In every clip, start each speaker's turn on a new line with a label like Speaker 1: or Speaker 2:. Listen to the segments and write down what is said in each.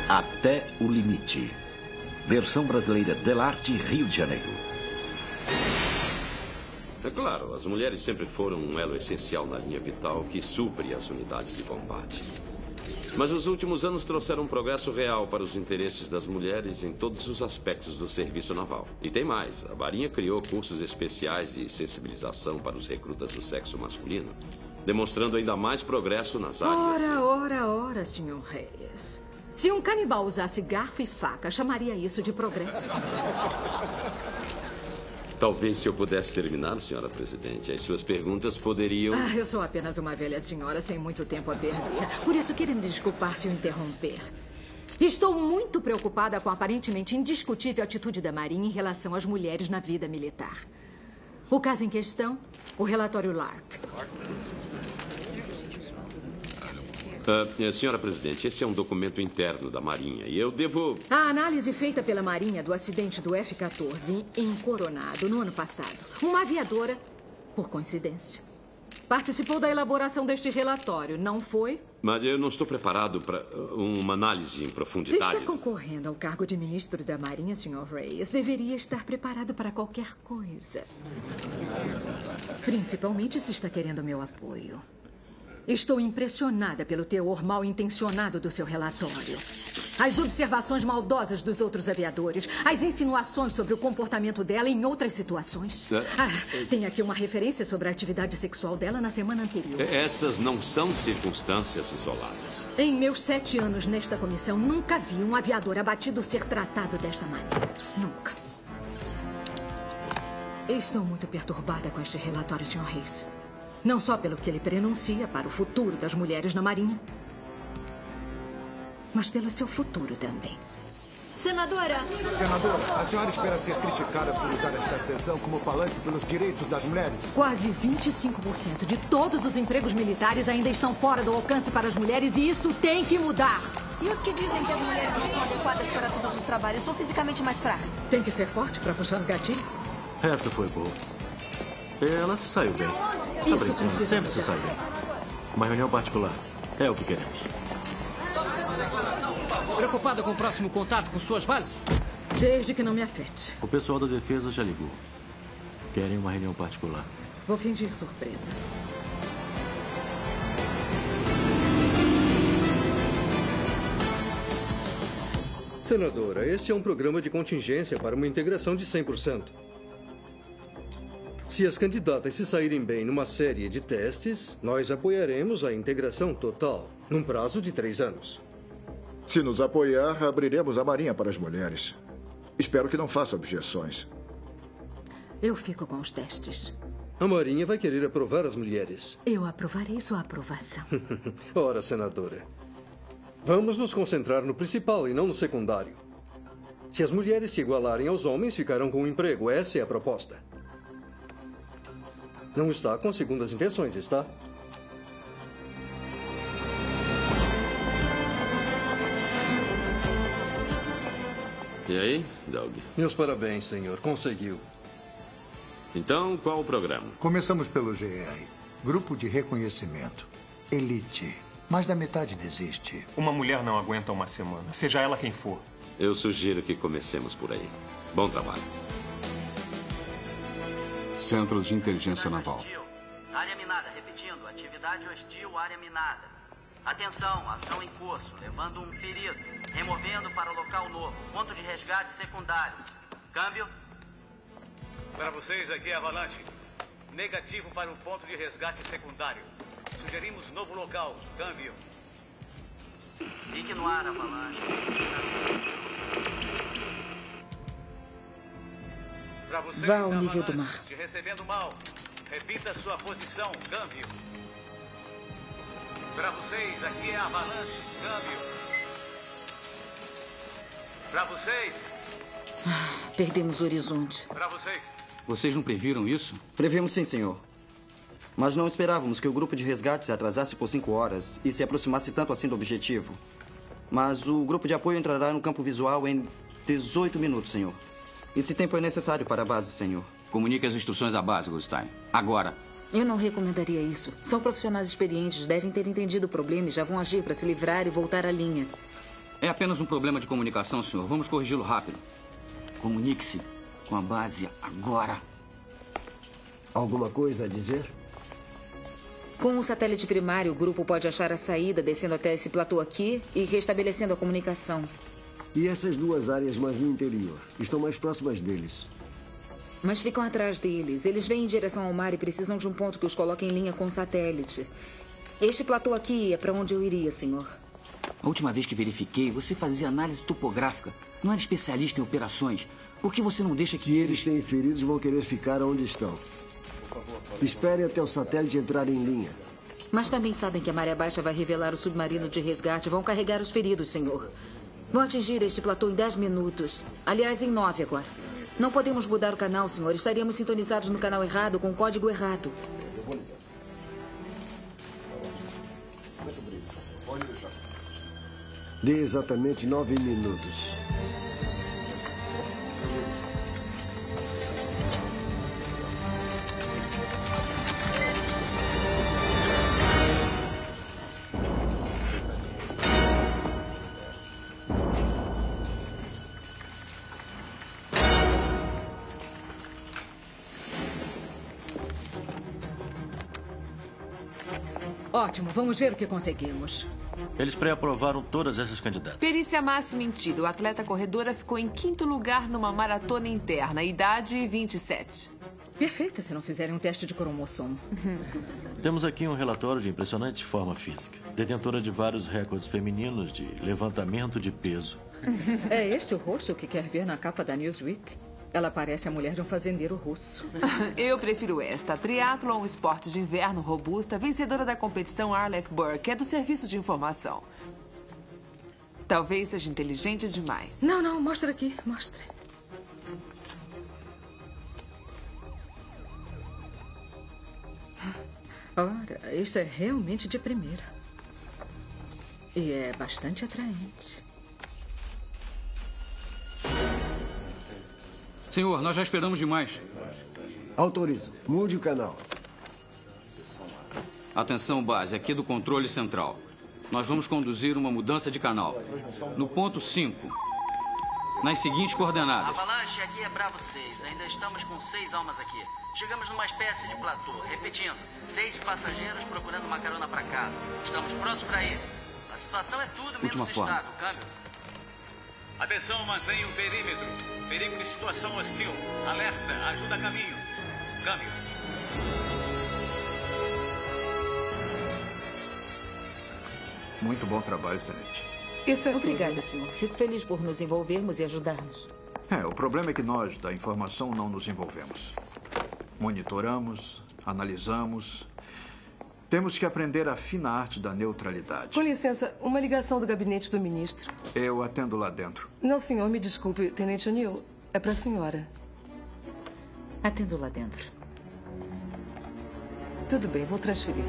Speaker 1: Até o Limite. Versão brasileira Delarte, Rio de Janeiro.
Speaker 2: É claro, as mulheres sempre foram um elo essencial na linha vital que supre as unidades de combate. Mas os últimos anos trouxeram um progresso real para os interesses das mulheres em todos os aspectos do serviço naval. E tem mais, a Marinha criou cursos especiais de sensibilização para os recrutas do sexo masculino, demonstrando ainda mais progresso nas áreas.
Speaker 3: Ora, Sr. Reyes. Se um canibal usasse garfo e faca, chamaria isso de progresso.
Speaker 2: Talvez se eu pudesse terminar, senhora presidente, as suas perguntas poderiam...
Speaker 3: Eu sou apenas uma velha senhora sem muito tempo a perder. Por isso, queria me desculpar se eu interromper. Estou muito preocupada com a aparentemente indiscutível atitude da Marinha em relação às mulheres na vida militar. O caso em questão, o relatório Lark.
Speaker 2: Senhora presidente, esse é um documento interno da Marinha e eu devo...
Speaker 3: A análise feita pela Marinha do acidente do F-14 em Coronado no ano passado. Uma aviadora, por coincidência, participou da elaboração deste relatório, não foi?
Speaker 2: Mas eu não estou preparado para uma análise em profundidade.
Speaker 3: Se está concorrendo ao cargo de ministro da Marinha, Sr. Reyes, deveria estar preparado para qualquer coisa. Principalmente se está querendo meu apoio. Estou impressionada pelo teor mal intencionado do seu relatório. As observações maldosas dos outros aviadores. As insinuações sobre o comportamento dela em outras situações. Tem aqui uma referência sobre a atividade sexual dela na semana anterior.
Speaker 2: Estas não são circunstâncias isoladas.
Speaker 3: Em meus 7 anos nesta comissão, nunca vi um aviador abatido ser tratado desta maneira. Nunca. Estou muito perturbada com este relatório, Sr. Reyes. Não só pelo que ele prenuncia para o futuro das mulheres na Marinha, mas pelo seu futuro também.
Speaker 4: Senadora,
Speaker 5: a senhora espera ser criticada por usar esta sessão como palanque pelos direitos das mulheres?
Speaker 3: Quase 25% de todos os empregos militares ainda estão fora do alcance para as mulheres e isso tem que mudar.
Speaker 4: E os que dizem que as mulheres não são adequadas para todos os trabalhos são fisicamente mais fracas?
Speaker 3: Tem que ser forte para puxar no gatilho?
Speaker 6: Essa foi boa. Ela se saiu bem.
Speaker 3: Isso precisa
Speaker 6: sempre se sai bem. Uma reunião particular. É o que queremos.
Speaker 7: Preocupado com o próximo contato com suas bases?
Speaker 3: Desde que não me afete.
Speaker 6: O pessoal da defesa já ligou. Querem uma reunião particular.
Speaker 3: Vou fingir surpresa.
Speaker 8: Senadora, este é um programa de contingência para uma integração de 100%. Se as candidatas se saírem bem numa série de testes, nós apoiaremos a integração total, num prazo de 3 anos.
Speaker 5: Se nos apoiar, abriremos a Marinha para as mulheres. Espero que não faça objeções.
Speaker 3: Eu fico com os testes.
Speaker 8: A Marinha vai querer aprovar as mulheres.
Speaker 3: Eu aprovarei sua aprovação.
Speaker 8: Ora, senadora, vamos nos concentrar no principal e não no secundário. Se as mulheres se igualarem aos homens, ficarão com um emprego. Essa é a proposta. Não está com segundas intenções, está?
Speaker 2: E aí, Doug?
Speaker 8: Meus parabéns, senhor. Conseguiu.
Speaker 2: Então, qual o programa?
Speaker 5: Começamos pelo GR. Grupo de Reconhecimento. Elite. Mais da metade desiste.
Speaker 9: Uma mulher não aguenta uma semana, seja ela quem for.
Speaker 2: Eu sugiro que comecemos por aí. Bom trabalho.
Speaker 10: Centro de Inteligência Naval.
Speaker 11: Área minada, repetindo. Atividade hostil, área minada. Atenção, ação em curso, levando um ferido. Removendo para o local novo. Ponto de resgate secundário. Câmbio.
Speaker 12: Para vocês, aqui é Avalanche. Negativo para o ponto de resgate secundário. Sugerimos novo local. Câmbio.
Speaker 11: Fique no ar, Avalanche.
Speaker 12: Para vocês,
Speaker 4: vá ao nível do mar.
Speaker 12: Te recebendo mal. Repita sua posição. Câmbio. Para vocês, aqui é Avalanche. Câmbio. Para vocês.
Speaker 4: Perdemos o horizonte.
Speaker 12: Para vocês.
Speaker 10: Vocês não previram isso?
Speaker 13: Previmos sim, senhor. Mas não esperávamos que o grupo de resgate se atrasasse por 5 horas e se aproximasse tanto assim do objetivo. Mas o grupo de apoio entrará no campo visual em 18 minutos, senhor. Esse tempo é necessário para a base, senhor.
Speaker 10: Comunique as instruções à base, Goldstein. Agora.
Speaker 4: Eu não recomendaria isso. São profissionais experientes, devem ter entendido o problema e já vão agir para se livrar e voltar à linha.
Speaker 10: É apenas um problema de comunicação, senhor. Vamos corrigi-lo rápido. Comunique-se com a base agora.
Speaker 14: Alguma coisa a dizer?
Speaker 15: Com um satélite primário, o grupo pode achar a saída descendo até esse platô aqui e restabelecendo a comunicação.
Speaker 14: E essas duas áreas mais no interior? Estão mais próximas deles.
Speaker 15: Mas ficam atrás deles. Eles vêm em direção ao mar e precisam de um ponto que os coloque em linha com o satélite. Este platô aqui é para onde eu iria, senhor.
Speaker 10: A última vez que verifiquei, você fazia análise topográfica. Não era especialista em operações. Por que você não deixa que...
Speaker 14: Se eles têm feridos, vão querer ficar onde estão. Espere até o satélite entrar em linha.
Speaker 15: Mas também sabem que a maré baixa vai revelar o submarino de resgate. Vão carregar os feridos, senhor. Vão atingir este platô em 10 minutos. Aliás, em 9 agora. Não podemos mudar o canal, senhor. Estaríamos sintonizados no canal errado, com o código errado.
Speaker 14: Dê exatamente 9 minutos.
Speaker 3: Ótimo, vamos ver o que conseguimos.
Speaker 6: Eles pré-aprovaram todas essas candidatas.
Speaker 16: Perícia máxima em tiro. A atleta corredora ficou em 5º lugar numa maratona interna. Idade 27.
Speaker 3: Perfeita se não fizerem um teste de cromossomo.
Speaker 6: Temos aqui um relatório de impressionante forma física. Detentora de vários recordes femininos de levantamento de peso.
Speaker 3: É este o rosto que quer ver na capa da Newsweek? Ela parece a mulher de um fazendeiro russo.
Speaker 16: Eu prefiro esta. Triatlon, esporte de inverno robusta, vencedora da competição Arleth Burke, é do Serviço de Informação. Talvez seja inteligente demais.
Speaker 3: Não, mostra aqui, mostre. Ora, isso é realmente de primeira. E é bastante atraente.
Speaker 10: Senhor, nós já esperamos demais.
Speaker 14: Autorizo. Mude o canal.
Speaker 10: Atenção, base. Aqui do controle central. Nós vamos conduzir uma mudança de canal. No ponto 5. Nas seguintes coordenadas.
Speaker 11: Avalanche, aqui é Bravo 6. Ainda estamos com 6 almas aqui. Chegamos numa espécie de platô. Repetindo, 6 passageiros procurando uma carona para casa. Estamos prontos para ir. A situação é tudo menos estável. Câmbio.
Speaker 12: Atenção, mantenha o perímetro. Perigo de situação hostil. Alerta, ajuda a caminho. Câmbio.
Speaker 1: Muito bom trabalho, tenente.
Speaker 15: Isso é obrigada, senhor. Fico feliz por nos envolvermos e ajudarmos.
Speaker 1: O problema é que nós, da informação, não nos envolvemos. Monitoramos, analisamos. Temos que aprender a fina arte da neutralidade.
Speaker 17: Com licença, uma ligação do gabinete do ministro.
Speaker 1: Eu atendo lá dentro.
Speaker 17: Não, senhor, me desculpe, Tenente O'Neill. É para a senhora.
Speaker 15: Atendo lá dentro.
Speaker 17: Tudo bem, vou transferir.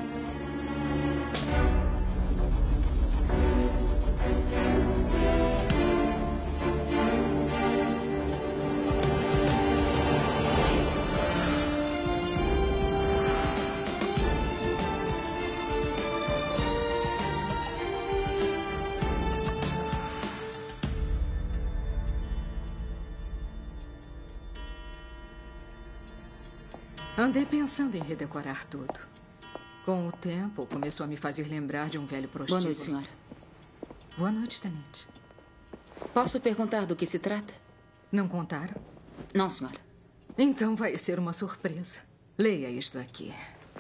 Speaker 3: Andei pensando em redecorar tudo. Com o tempo, começou a me fazer lembrar de um velho prostíbulo.
Speaker 15: Boa noite, senhora.
Speaker 3: Boa noite, tenente.
Speaker 15: Posso perguntar do que se trata?
Speaker 3: Não contaram?
Speaker 15: Não, senhora.
Speaker 3: Então vai ser uma surpresa. Leia isto aqui.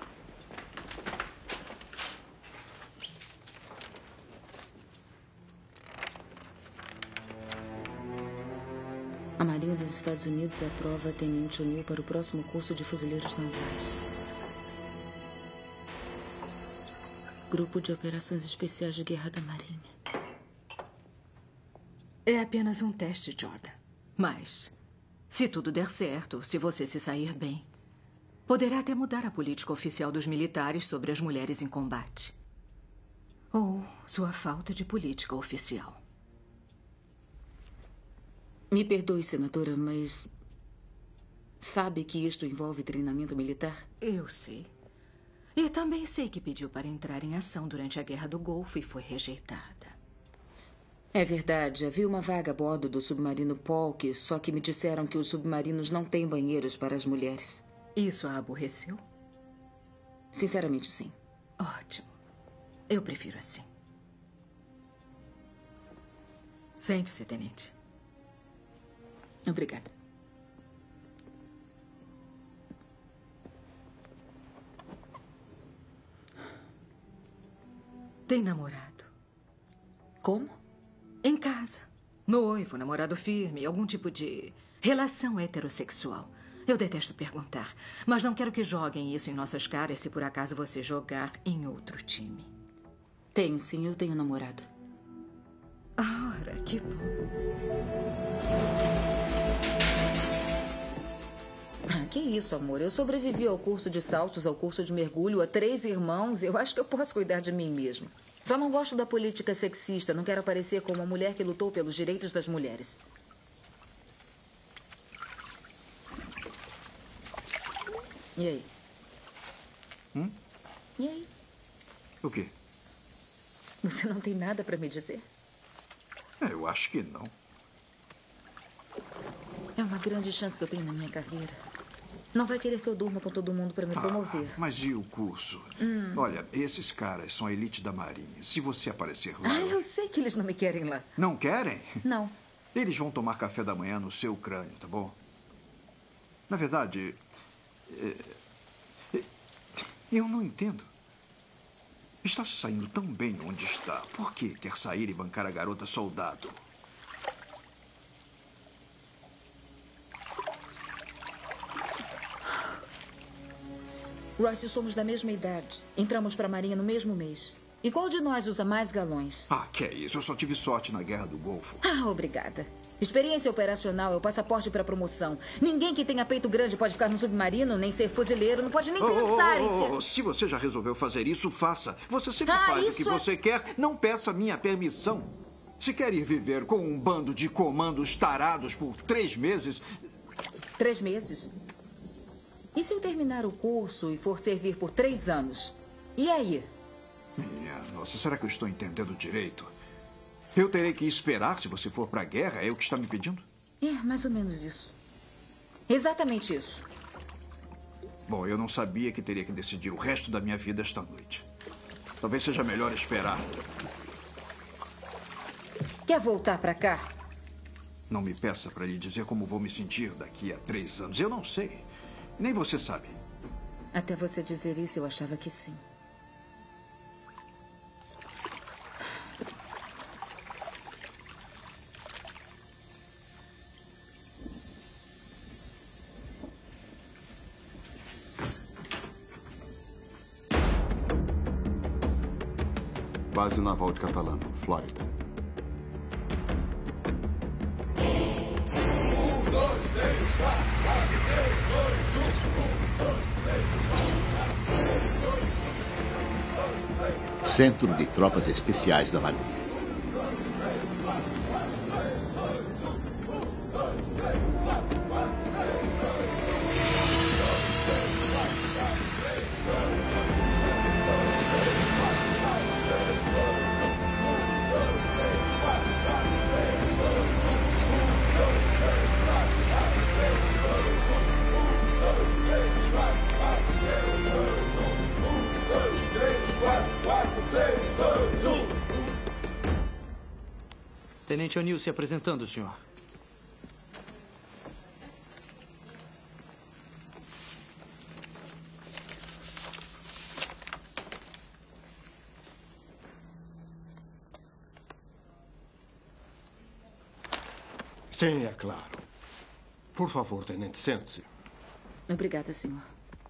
Speaker 15: A Marinha dos Estados Unidos aprova a Tenente O'Neill para o próximo curso de fuzileiros navais. Grupo de Operações Especiais de Guerra da Marinha.
Speaker 3: É apenas um teste, Jordan. Mas, se tudo der certo, se você se sair bem, poderá até mudar a política oficial dos militares sobre as mulheres em combate. Ou sua falta de política oficial.
Speaker 15: Me perdoe, senadora, mas... sabe que isto envolve treinamento militar?
Speaker 3: Eu sei. E também sei que pediu para entrar em ação durante a Guerra do Golfo e foi rejeitada.
Speaker 15: É verdade. Havia uma vaga a bordo do submarino Polk, só que me disseram que os submarinos não têm banheiros para as mulheres.
Speaker 3: Isso a aborreceu?
Speaker 15: Sinceramente, sim.
Speaker 3: Ótimo. Eu prefiro assim. Sente-se, tenente.
Speaker 15: Obrigada.
Speaker 3: Tem namorado?
Speaker 15: Como?
Speaker 3: Em casa. Noivo, namorado firme, algum tipo de relação heterossexual. Eu detesto perguntar, mas não quero que joguem isso em nossas caras se por acaso você jogar em outro time.
Speaker 15: Tenho, sim. Eu tenho namorado.
Speaker 3: Ora, que bom.
Speaker 15: Que isso, amor. Eu sobrevivi ao curso de saltos, ao curso de mergulho, a 3 irmãos. Eu acho que eu posso cuidar de mim mesma. Só não gosto da política sexista. Não quero aparecer como uma mulher que lutou pelos direitos das mulheres. E aí? E aí?
Speaker 1: O quê?
Speaker 15: Você não tem nada para me dizer?
Speaker 1: Eu acho que não.
Speaker 15: É uma grande chance que eu tenho na minha carreira. Não vai querer que eu durma com todo mundo para me promover.
Speaker 1: Mas e o curso? Olha, esses caras são a elite da Marinha. Se você aparecer lá...
Speaker 15: Eu sei que eles não me querem lá.
Speaker 1: Não querem?
Speaker 15: Não.
Speaker 1: Eles vão tomar café da manhã no seu crânio, tá bom? Na verdade... eu não entendo. Está se saindo tão bem onde está. Por que quer sair e bancar a garota soldado?
Speaker 15: Royce, somos da mesma idade. Entramos para a Marinha no mesmo mês. E qual de nós usa mais galões?
Speaker 1: Que é isso? Eu só tive sorte na Guerra do Golfo.
Speaker 15: Obrigada. Experiência operacional é o passaporte para promoção. Ninguém que tenha peito grande pode ficar no submarino, nem ser fuzileiro, não pode nem pensar em ser...
Speaker 1: Se você já resolveu fazer isso, faça. Você sempre faz o que você quer. Não peça minha permissão. Se quer ir viver com um bando de comandos tarados por 3 meses...
Speaker 15: 3 meses? E se eu terminar o curso e for servir por 3 anos? E aí?
Speaker 1: Minha nossa, será que eu estou entendendo direito? Eu terei que esperar se você for para a guerra? É o que está me pedindo?
Speaker 15: É, mais ou menos isso. Exatamente isso.
Speaker 1: Bom, eu não sabia que teria que decidir o resto da minha vida esta noite. Talvez seja melhor esperar.
Speaker 15: Quer voltar para cá?
Speaker 1: Não me peça para lhe dizer como vou me sentir daqui a 3 anos. Eu não sei. Nem você sabe.
Speaker 15: Até você dizer isso, eu achava que sim.
Speaker 18: Base Naval de Catalano, Flórida.
Speaker 19: 1, 2, 3, 4, 4, 3, 2, 1.
Speaker 20: Centro de Tropas Especiais da Marinha.
Speaker 7: Tenente O'Neill se apresentando, senhor.
Speaker 21: Sim, é claro. Por favor, tenente, sente-se.
Speaker 15: Obrigada, senhor.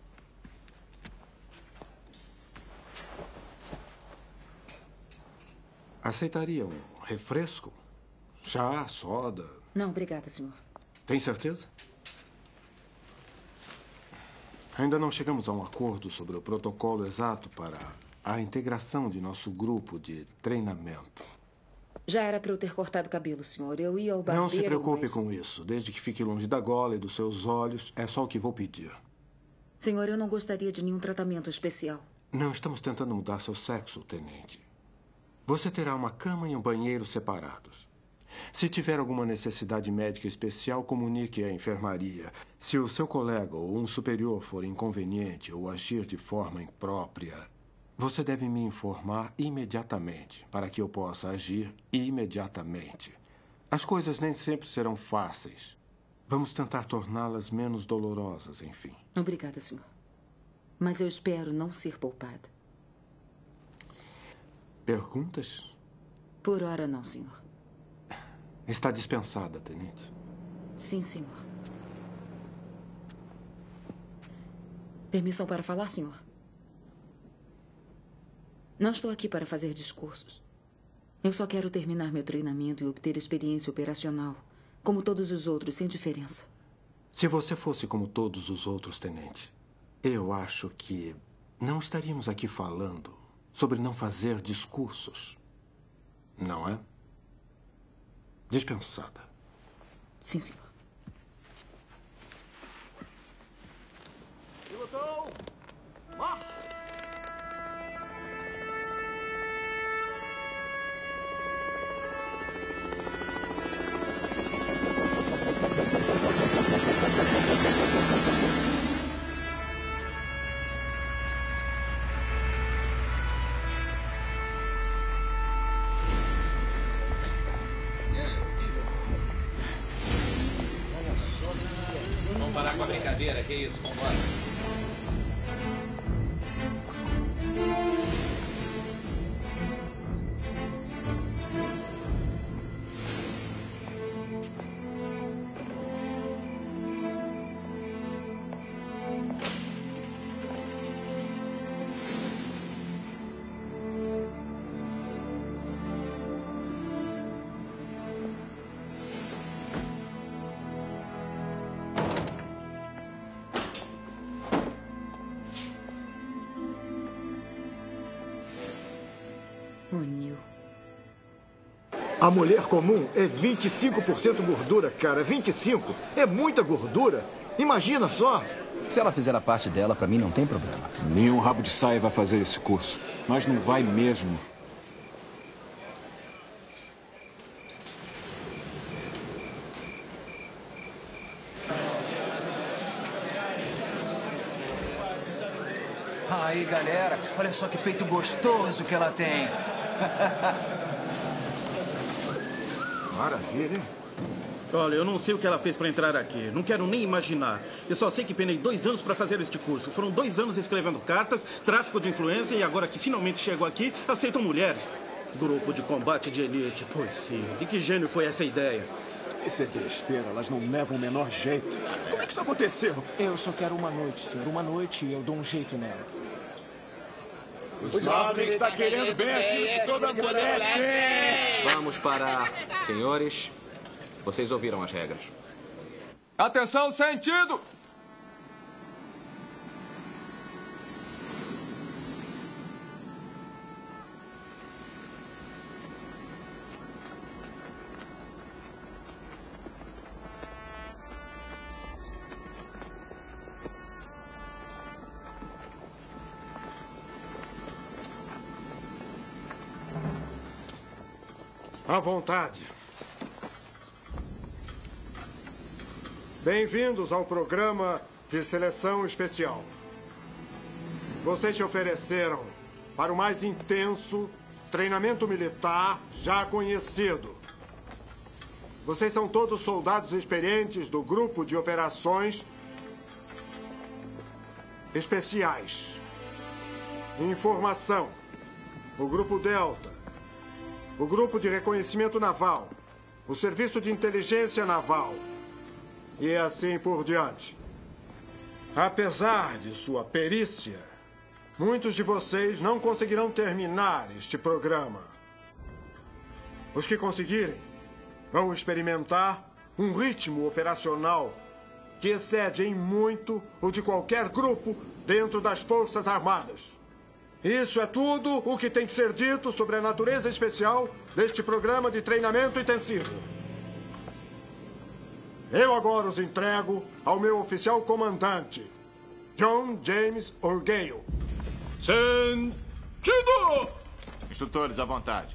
Speaker 21: Aceitaria um refresco? Chá, soda?
Speaker 15: Não, obrigada, senhor.
Speaker 21: Tem certeza? Ainda não chegamos a um acordo sobre o protocolo exato para a integração de nosso grupo de treinamento.
Speaker 15: Já era para eu ter cortado o cabelo, senhor. Eu ia ao barbeiro,
Speaker 21: Não se preocupe
Speaker 15: mas...
Speaker 21: com isso. Desde que fique longe da gola e dos seus olhos, é só o que vou pedir.
Speaker 15: Senhor, eu não gostaria de nenhum tratamento especial.
Speaker 21: Não estamos tentando mudar seu sexo, tenente. Você terá uma cama e um banheiro separados. Se tiver alguma necessidade médica especial, comunique à enfermaria. Se o seu colega ou um superior for inconveniente ou agir de forma imprópria, você deve me informar imediatamente, para que eu possa agir imediatamente. As coisas nem sempre serão fáceis. Vamos tentar torná-las menos dolorosas, enfim.
Speaker 15: Obrigada, senhor. Mas eu espero não ser poupada.
Speaker 21: Perguntas?
Speaker 15: Por hora, não, senhor.
Speaker 21: Está dispensada, tenente.
Speaker 15: Sim, senhor. Permissão para falar, senhor? Não estou aqui para fazer discursos. Eu só quero terminar meu treinamento e obter experiência operacional, como todos os outros, sem diferença.
Speaker 21: Se você fosse como todos os outros, tenente, eu acho que não estaríamos aqui falando sobre não fazer discursos. Não é? Dispensada.
Speaker 15: Sim, senhor.
Speaker 5: Pilotão! Marcha!
Speaker 8: Vamos parar com a brincadeira, que isso? Vambora.
Speaker 14: A mulher comum é 25% gordura, cara. 25%. É muita gordura. Imagina só.
Speaker 20: Se ela fizer a parte dela, pra mim não tem problema.
Speaker 22: Nenhum rabo de saia vai fazer esse curso. Mas não vai mesmo.
Speaker 23: Aí, galera, olha só que peito gostoso que ela tem.
Speaker 14: Maravilha, hein?
Speaker 24: Olha, eu não sei o que ela fez para entrar aqui. Não quero nem imaginar. Eu só sei que penei 2 anos para fazer este curso. Foram 2 anos escrevendo cartas, tráfico de influência e agora que finalmente chegou aqui, aceitam mulheres. Grupo de combate de elite. Pois sim. De que gênio foi essa ideia?
Speaker 22: Isso é besteira. Elas não levam o menor jeito. Como é que isso aconteceu?
Speaker 7: Eu só quero uma noite, senhor. Uma noite e eu dou um jeito nela.
Speaker 22: O Slavnik está querendo bem aquilo que toda mulher tem.
Speaker 8: Vamos parar. Senhores, vocês ouviram as regras.
Speaker 22: Atenção, sentido!
Speaker 21: À vontade. Bem-vindos ao programa de seleção especial. Vocês se ofereceram para o mais intenso treinamento militar já conhecido. Vocês são todos soldados experientes do Grupo de Operações Especiais. Informação. O Grupo Delta. O Grupo de Reconhecimento Naval. O Serviço de Inteligência Naval. E assim por diante. Apesar de sua perícia, muitos de vocês não conseguirão terminar este programa. Os que conseguirem vão experimentar um ritmo operacional que excede em muito o de qualquer grupo dentro das Forças Armadas. Isso é tudo o que tem que ser dito sobre a natureza especial deste programa de treinamento intensivo. Eu agora os entrego ao meu oficial comandante, John James Orgale.
Speaker 22: Sentido!
Speaker 2: Instrutores, à vontade.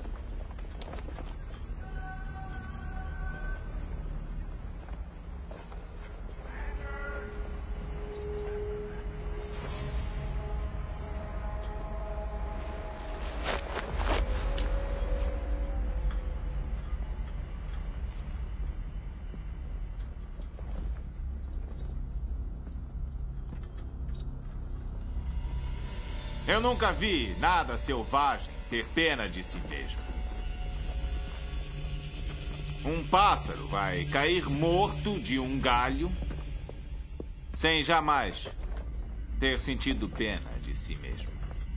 Speaker 2: Eu nunca vi nada selvagem ter pena de si mesmo. Um pássaro vai cair morto de um galho sem jamais ter sentido pena de si mesmo.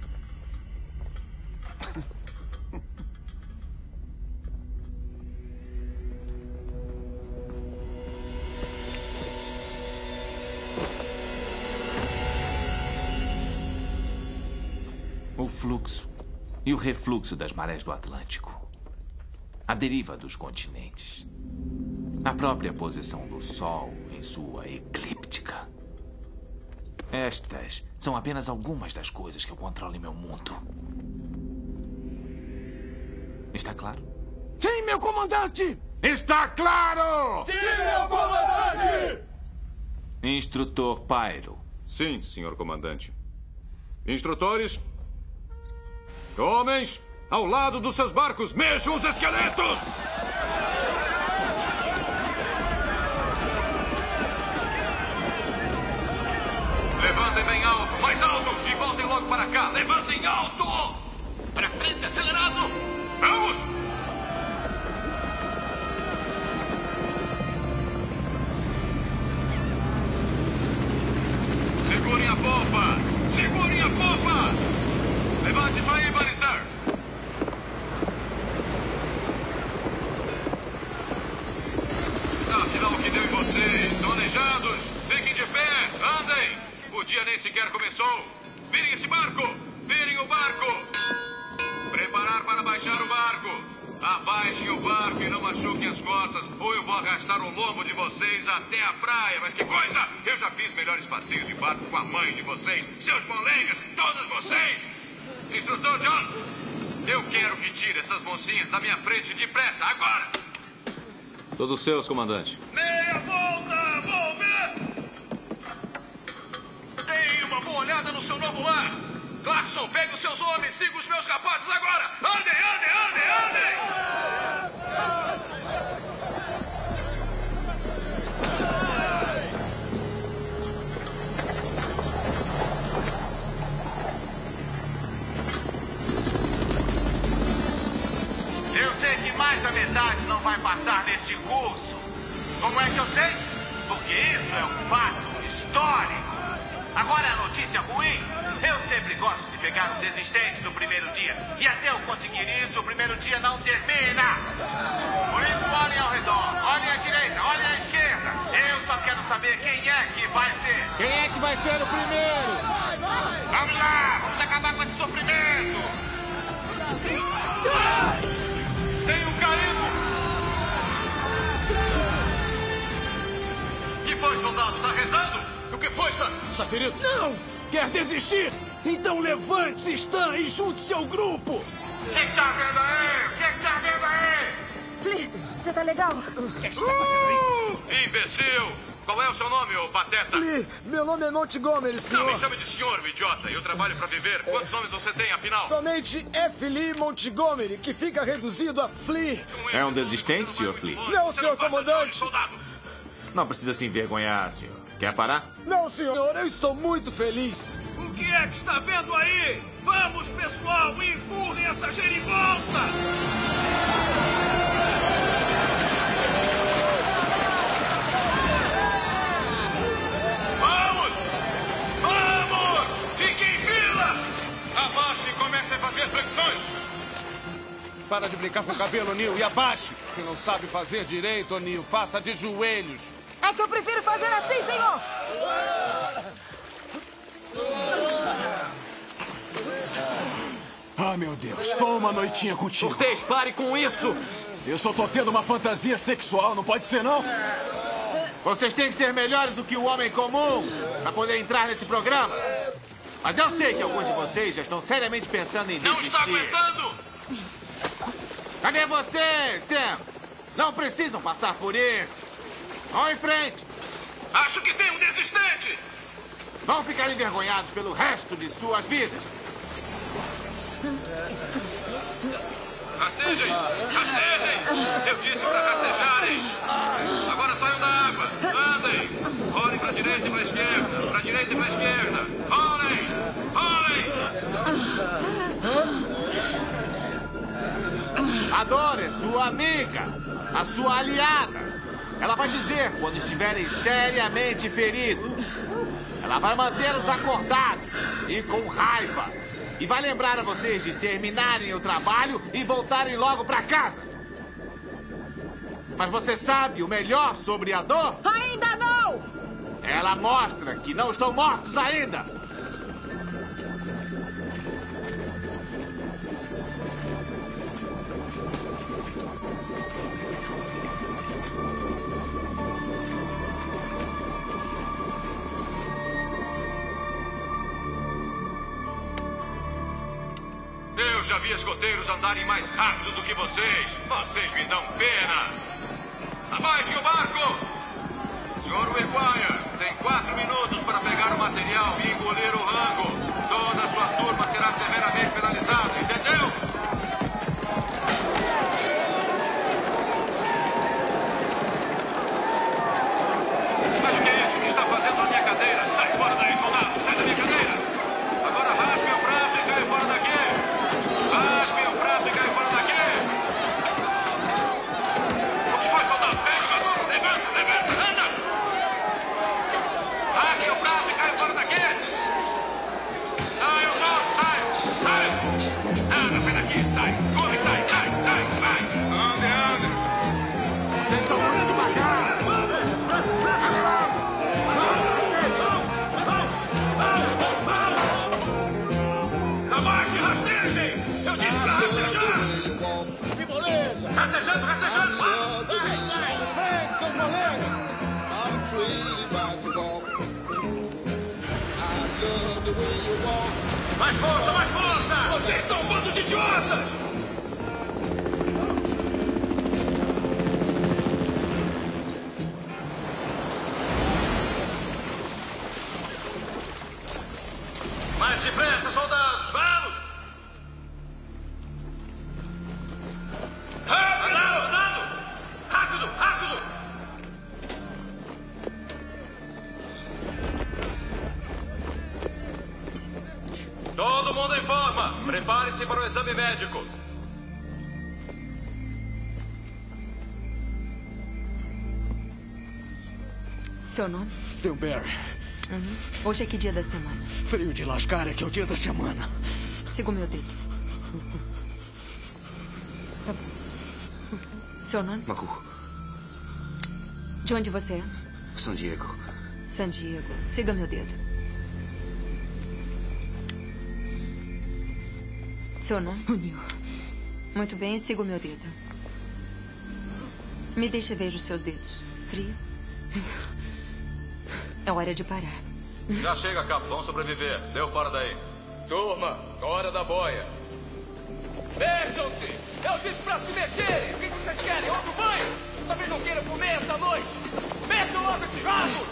Speaker 2: O fluxo e o refluxo das marés do Atlântico. A deriva dos continentes. A própria posição do Sol em sua eclíptica. Estas são apenas algumas das coisas que eu controlo em meu mundo. Está claro?
Speaker 22: Sim, meu comandante!
Speaker 2: Está claro!
Speaker 22: Sim, meu comandante!
Speaker 2: Instrutor Pyro.
Speaker 4: Sim, senhor comandante. Instrutores... Homens, ao lado dos seus barcos, mexam os esqueletos! Levantem bem alto, mais alto, e voltem logo para cá. Levantem alto! Para frente, acelerado! Vamos! Segurem a popa! Segurem a popa! Levante isso aí, Bannister! Afinal, o que deu em vocês? Donejados! Fiquem de pé! Andem! O dia nem sequer começou! Virem esse barco! Virem o barco! Preparar para baixar o barco! Abaixem o barco e não machuquem as costas, ou eu vou arrastar o lombo de vocês até a praia. Mas que coisa! Eu já fiz melhores passeios de barco com a mãe de vocês, seus molengas, todos vocês! Instrutor John, eu quero que tire essas mocinhas da minha frente depressa, agora! Todos seus, comandante.
Speaker 22: Meia volta! Vou ver!
Speaker 4: Deem uma boa olhada no seu novo lar! Clarkson, pegue os seus homens, siga os meus rapazes agora! Andem, andem, andem, andem!
Speaker 2: Eu sei que mais da metade não vai passar neste curso. Como é que eu sei? Porque isso é um fato histórico. Agora a notícia ruim. Eu sempre gosto de pegar um desistente no primeiro dia. E até eu conseguir isso, o primeiro dia não termina. Por isso, olhem ao redor. Olhem à direita, olhem à esquerda. Eu só quero saber quem é que vai ser.
Speaker 22: Quem é que vai ser o primeiro?
Speaker 2: Vamos lá, vamos acabar com esse sofrimento.
Speaker 4: Tem um caído! Que foi, soldado? Tá rezando? O que foi, Stan?
Speaker 22: Está ferido? Não! Quer desistir? Então levante-se, Stan, e junte-se ao grupo!
Speaker 2: O que tá vendo aí? O que tá vendo aí?
Speaker 15: Flea, você tá legal?
Speaker 22: O que você tá fazendo
Speaker 4: aí? Imbecil! Qual é o seu nome, ô pateta?
Speaker 21: Flea, meu nome é Montgomery, senhor.
Speaker 4: Não me chame de senhor, idiota. Eu trabalho pra viver. Quantos nomes você tem, afinal?
Speaker 21: Somente F. Lee Montgomery, que fica reduzido a Flea.
Speaker 2: É um desistente, senhor Flea?
Speaker 21: Não, senhor comandante.
Speaker 2: Não precisa se envergonhar, senhor. Quer parar?
Speaker 21: Não, senhor. Eu estou muito feliz.
Speaker 22: O que é que está vendo aí? Vamos, pessoal, empurrem essa geringonça!
Speaker 4: Vamos! Vamos! Fiquem em fila! Abaixe e comece a fazer flexões!
Speaker 22: Para de brincar com o cabelo, Neil, e abaixe! Se não sabe fazer direito, Neil, faça de joelhos!
Speaker 15: É que eu prefiro fazer assim, senhor!
Speaker 22: Ah, meu Deus, só uma noitinha contigo.
Speaker 10: Cortês, pare com isso!
Speaker 22: Eu só tô tendo uma fantasia sexual, não pode ser, não?
Speaker 2: Vocês têm que ser melhores do que o homem comum para poder entrar nesse programa. Mas eu sei que alguns de vocês já estão seriamente pensando em desistir.
Speaker 4: Não está aguentando!
Speaker 2: Cadê vocês, Stan? Não precisam passar por isso. Vão em frente.
Speaker 4: Acho que tem um desistente!
Speaker 2: Vão ficar envergonhados pelo resto de suas vidas.
Speaker 4: Rastejem! Rastejem! Eu disse para rastejarem! Agora saiam da água! Andem! Rolem para a direita e para a esquerda! Para a direita e para a esquerda! Rolem! Rolem!
Speaker 2: A Dor é sua amiga, a sua aliada. Ela vai dizer quando estiverem seriamente feridos. Ela vai mantê-los acordados e com raiva. E vai lembrar a vocês de terminarem o trabalho e voltarem logo para casa. Mas você sabe o melhor sobre a Dor?
Speaker 15: Ainda não!
Speaker 2: Ela mostra que não estão mortos ainda.
Speaker 4: Eu já vi escoteiros andarem mais rápido do que vocês. Vocês me dão pena. Abaixem o barco! Senhor Ueguaia, tem 4 minutos para pegar o material e engolir o rango. Toda a sua turma será severamente penalizada, entendeu? Mas o que é isso que está fazendo na minha cadeira? Sai fora daí, soldado! Sai da minha cadeira! Agora raspe o prato e cai fora daqui! Raspe o prato e cai fora daqui! O que foi, soldado? Pega! Levanta, levanta! Anda! Raspe o prato e cai fora daqui! Saiam todos! Sai! Sai! Anda, sai daqui! Sai! Corre, sai! Sai! Sai! Vai! Ande, ande! Vocês estão muito devagar! Abaixe, rastejem! Eu disse pra rastejar! Que moleza! Rastejando, rastejando! Vai, vai! Em frente, seus moleques! Mais força, mais força! Vocês são um bando de idiotas! Mais depressa, soldados! Vamos! Rápido! Andando! Rápido! Rápido! Todo mundo em forma! Prepare-se para o exame médico!
Speaker 6: Seu nome?
Speaker 7: Dilberry.
Speaker 6: Hoje é que dia da semana?
Speaker 7: Frio de lascar é que é o dia da semana.
Speaker 6: Siga o meu dedo. Tá bom. Seu nome?
Speaker 9: Macu.
Speaker 6: De onde você é?
Speaker 9: San Diego.
Speaker 6: San Diego. Siga meu dedo. Seu nome?
Speaker 17: Unil.
Speaker 6: Muito bem, siga o meu dedo. Me deixe ver os seus dedos. Frio? É hora de parar.
Speaker 4: Já chega, Capo. Vamos sobreviver. Deu fora daí.
Speaker 22: Turma, hora da boia. Mexam-se! Eu disse pra se mexerem! O que vocês querem? Outro banho? Talvez não queiram comer essa noite! Mexam logo esses vasos!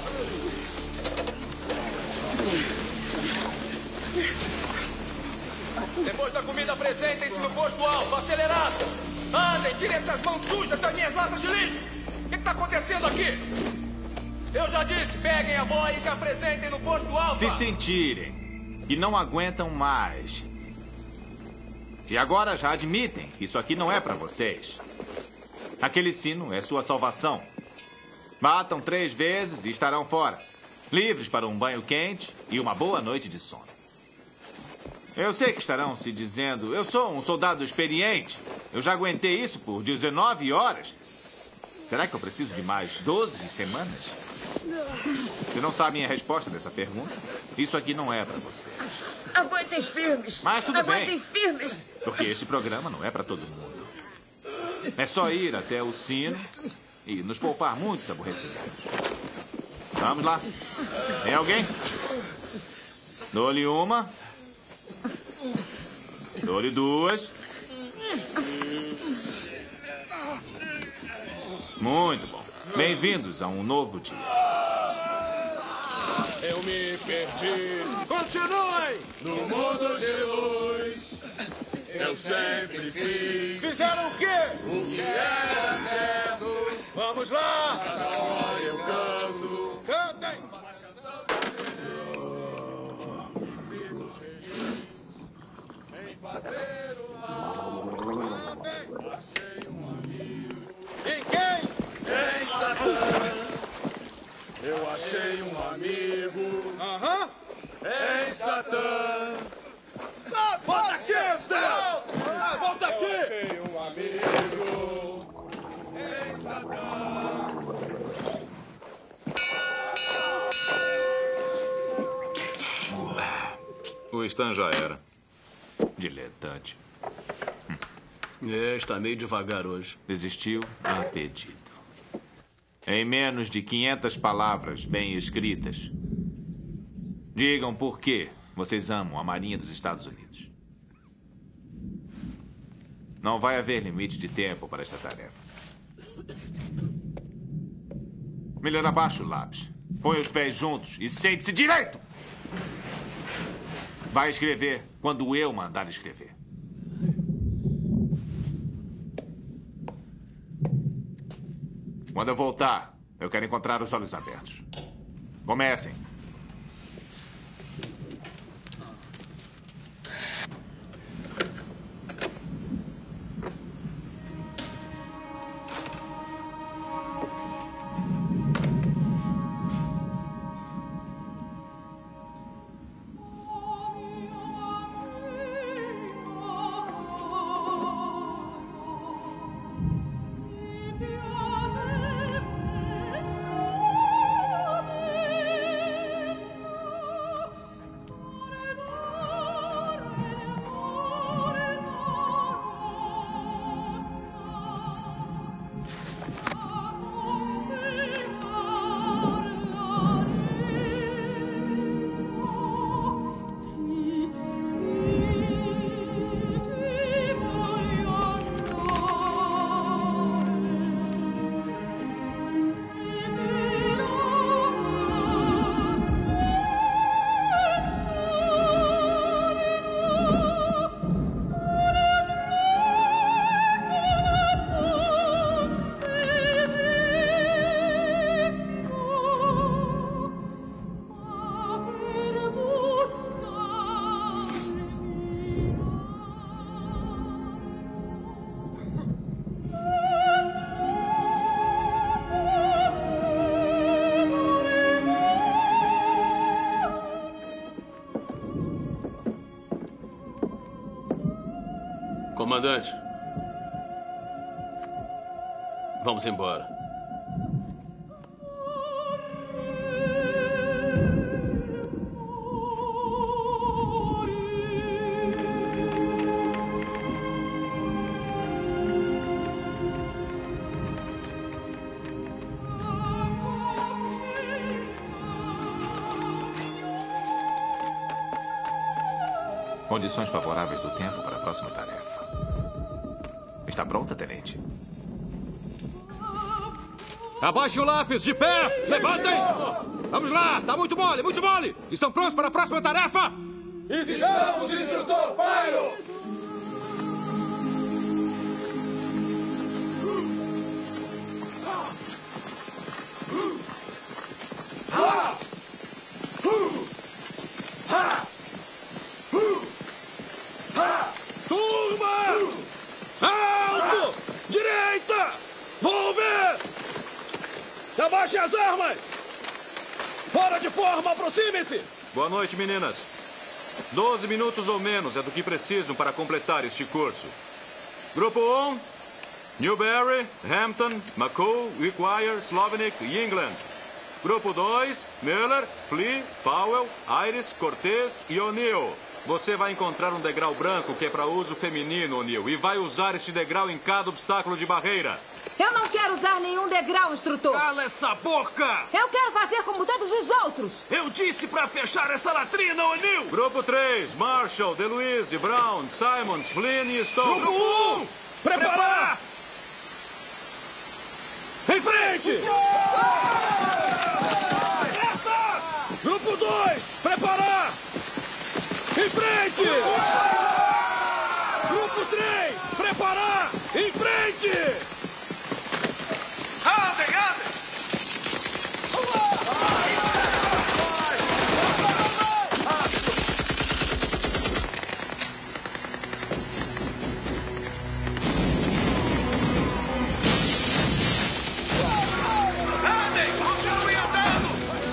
Speaker 22: Depois da comida, apresentem-se no posto alto, acelerado! Andem, tirem essas mãos sujas das minhas latas de lixo! O que está acontecendo aqui? Eu já disse, peguem a boia e se apresentem no posto alto!
Speaker 2: Se sentirem que não aguentam mais. Se agora já admitem que isso aqui não é para vocês. Aquele sino é sua salvação. Batam 3 vezes e estarão fora. Livres para um banho quente e uma boa noite de sono. Eu sei que estarão se dizendo, eu sou um soldado experiente. Eu já aguentei isso por 19 horas. Será que eu preciso de mais 12 semanas? Você não sabe a resposta dessa pergunta? Isso aqui não é para vocês.
Speaker 15: Aguentem firmes.
Speaker 2: Mas tudo bem.
Speaker 15: Aguentem firmes.
Speaker 2: Porque esse programa não é para todo mundo. É só ir até o sino e nos poupar muitos aborrecimentos. Vamos lá. Tem alguém? Dou-lhe uma. Dou-lhe duas. Muito bom. Bem-vindos a um novo dia.
Speaker 22: Eu me perdi.
Speaker 21: Continuem!
Speaker 22: No mundo de luz, eu sempre fiz.
Speaker 21: Fizeram o quê?
Speaker 22: O que era certo.
Speaker 21: Vamos lá!
Speaker 22: Cada hora eu canto.
Speaker 21: Cantem!
Speaker 22: Em fazer o mal. Achei um amigo.
Speaker 21: Em quem?
Speaker 22: Em Satã. Eu achei um amigo.
Speaker 21: Aham.
Speaker 22: Em Satã.
Speaker 21: Volta aqui, Estela! Volta aqui!
Speaker 22: Eu achei um amigo. Em Satã.
Speaker 2: O Stan já era. Diletante.
Speaker 9: Está meio devagar hoje.
Speaker 2: Desistiu a pedido. Em menos de 500 palavras bem escritas, digam por que vocês amam a Marinha dos Estados Unidos. Não vai haver limite de tempo para esta tarefa. Melhor abaixo o lápis. Põe os pés juntos e sente-se direito! Vai escrever quando eu mandar escrever. Quando eu voltar, eu quero encontrar os olhos abertos. Comecem.
Speaker 9: Comandante, vamos embora.
Speaker 2: Condições favoráveis do tempo para a próxima tarefa. Está pronta, tenente?
Speaker 22: Abaixe o lápis, de pé! Levantem! Vamos lá! Tá muito mole, muito mole! Estão prontos para a próxima tarefa?
Speaker 19: Estamos, instrutor Pyro!
Speaker 22: Turma! Alto! Direita! Volver! Abaixe as armas! Fora de forma, aproxime-se!
Speaker 1: Boa noite, meninas. 12 minutos ou menos é do que precisam para completar este curso. Grupo 1, Newberry, Hampton, McCall, Wickwire, Slovenic e England. Grupo 2, Miller, Flea, Powell, Iris, Cortez e O'Neill. Você vai encontrar um degrau branco que é para uso feminino, O'Neill, e vai usar este degrau em cada obstáculo de barreira.
Speaker 15: Eu não quero usar nenhum degrau, instrutor.
Speaker 22: Cala essa boca!
Speaker 15: Eu quero fazer como todos os outros.
Speaker 22: Eu disse pra fechar essa latrina, O'Neill!
Speaker 1: Grupo 3, Marshall, DeLuise, Brown, Simons, Flynn e Stone.
Speaker 22: Grupo 1, preparar! Em frente! Grupo 2, preparar! Em frente! Grupo 3, preparar! Em frente!
Speaker 2: Andem, andem! Andem! Continuem andando!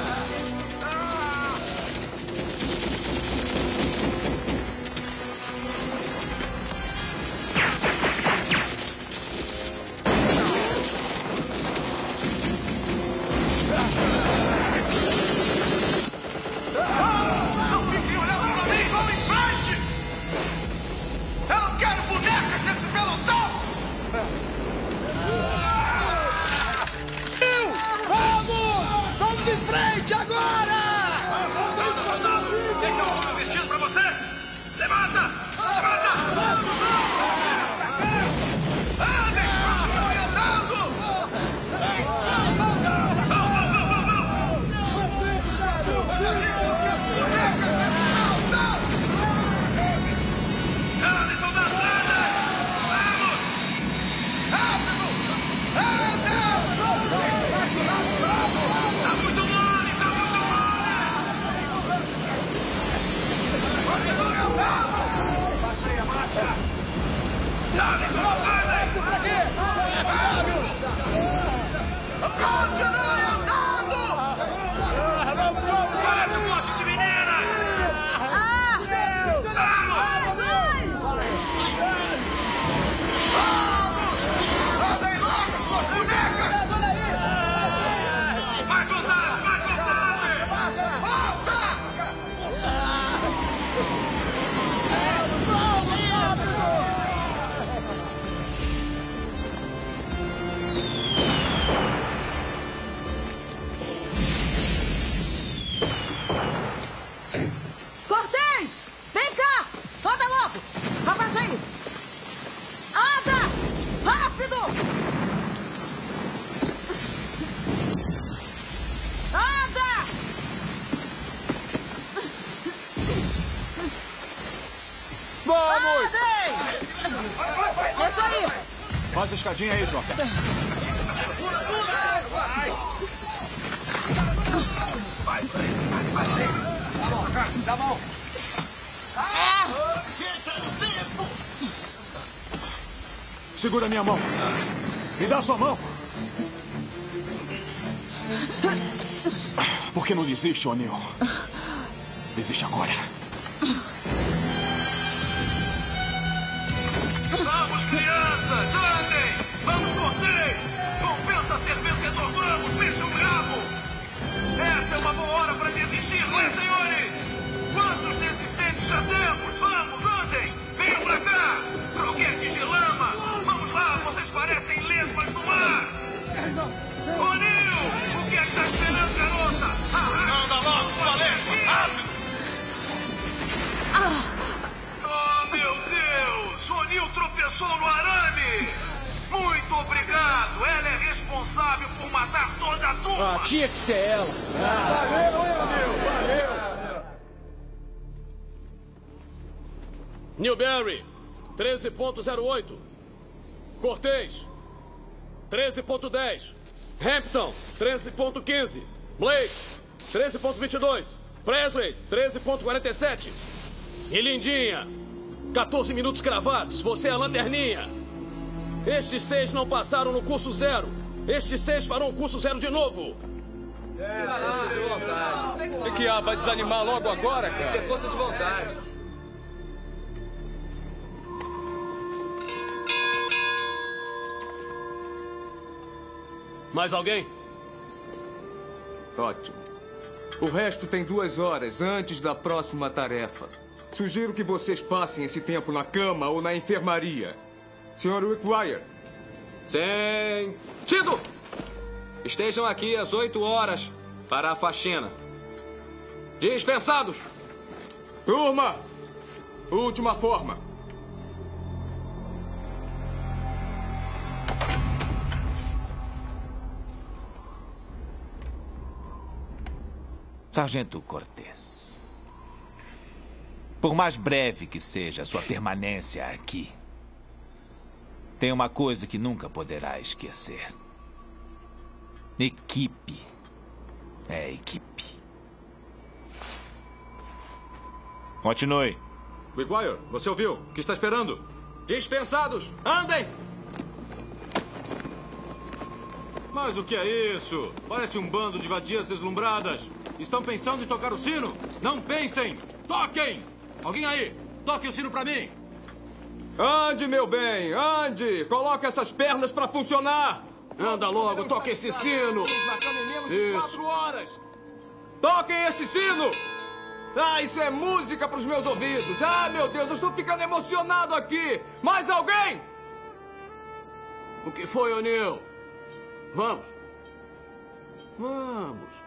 Speaker 2: Não fiquem olhando pra mim! Vão em frente! Eu não quero bonecas nesse pelotão!
Speaker 22: Vamos! Vamos em frente agora!
Speaker 2: Quer que eu arrume o vestido pra você? Levanta! Levanta! Andem! Continuem andando! Andem, soldados! Andem! Vamos! Rápido! Andem! Tá muito mole! Tá muito mole! Baixa aí a marcha! Andem, soldados! Andem! Continue andando! Parece um monte de meninas! Andem logo, suas bonecas! Mais soldados! Mais soldados! Volta!
Speaker 15: Cortês! Vem cá! Anda logo! Abaixa aí! Anda! Rápido! Anda!
Speaker 22: Vamos!
Speaker 15: Isso aí!
Speaker 21: Faz a escadinha aí, Jota.
Speaker 22: Dá mão!
Speaker 21: Segura minha mão. Me dá sua mão. Por que não desiste, O'Neill? Desiste agora.
Speaker 2: Vamos, crianças! Andem! Vamos, Cortês! Compensa ser vencedor! Vamos, fecha o rabo! Essa é uma boa hora para desistir, não é, senhores? Quantos desistentes já temos? Vamos, andem! Venham pra cá! Croquetes de lama! Vamos lá, vocês parecem lesmas do mar! O'Neill! O que é que está esperando, garota? Anda logo, sua lesma! Rápido! Oh, meu Deus! O'Neill tropeçou no arame! Muito obrigado! Ela é responsável por matar toda a turma!
Speaker 22: Tinha que ser ela!
Speaker 21: Valeu, O'Neill! Valeu!
Speaker 22: Newberry, 13.08. Cortês, 13.10. Hampton, 13.15. Blake, 13.22. Presley, 13.47. E Lindinha, 14 minutos cravados. Você é a lanterninha. Estes 6 não passaram no curso 0. Estes 6 farão o curso 0 de novo.
Speaker 23: Força de vontade.
Speaker 22: E que vai desanimar logo agora, cara?
Speaker 23: Ter força de vontade.
Speaker 22: Mais alguém?
Speaker 11: Ótimo. O resto tem 2 horas antes da próxima tarefa. Sugiro que vocês passem esse tempo na cama ou na enfermaria. Sr. Wickwire,
Speaker 3: Sentido! Estejam aqui às 8 horas para a faxina. Dispensados!
Speaker 11: Turma! Última forma.
Speaker 12: Sargento Cortez, por mais breve que seja a sua permanência aqui, tem uma coisa que nunca poderá esquecer. Equipe é equipe. Continue.
Speaker 1: Wickwire, você ouviu? O que está esperando?
Speaker 3: Dispensados! Andem!
Speaker 1: Mas o que é isso? Parece um bando de vadias deslumbradas. Estão pensando em tocar o sino? Não pensem! Toquem! Alguém aí, toque o sino pra mim!
Speaker 11: Ande, meu bem, ande! Coloque essas pernas pra funcionar!
Speaker 3: Anda logo, toque esse sino!
Speaker 11: Isso. 4 horas! Toquem esse sino! Ah, isso é música pros meus ouvidos! Ah, meu Deus, eu estou ficando emocionado aqui! Mais alguém?
Speaker 3: O que foi, O'Neill? Vamos! Vamos!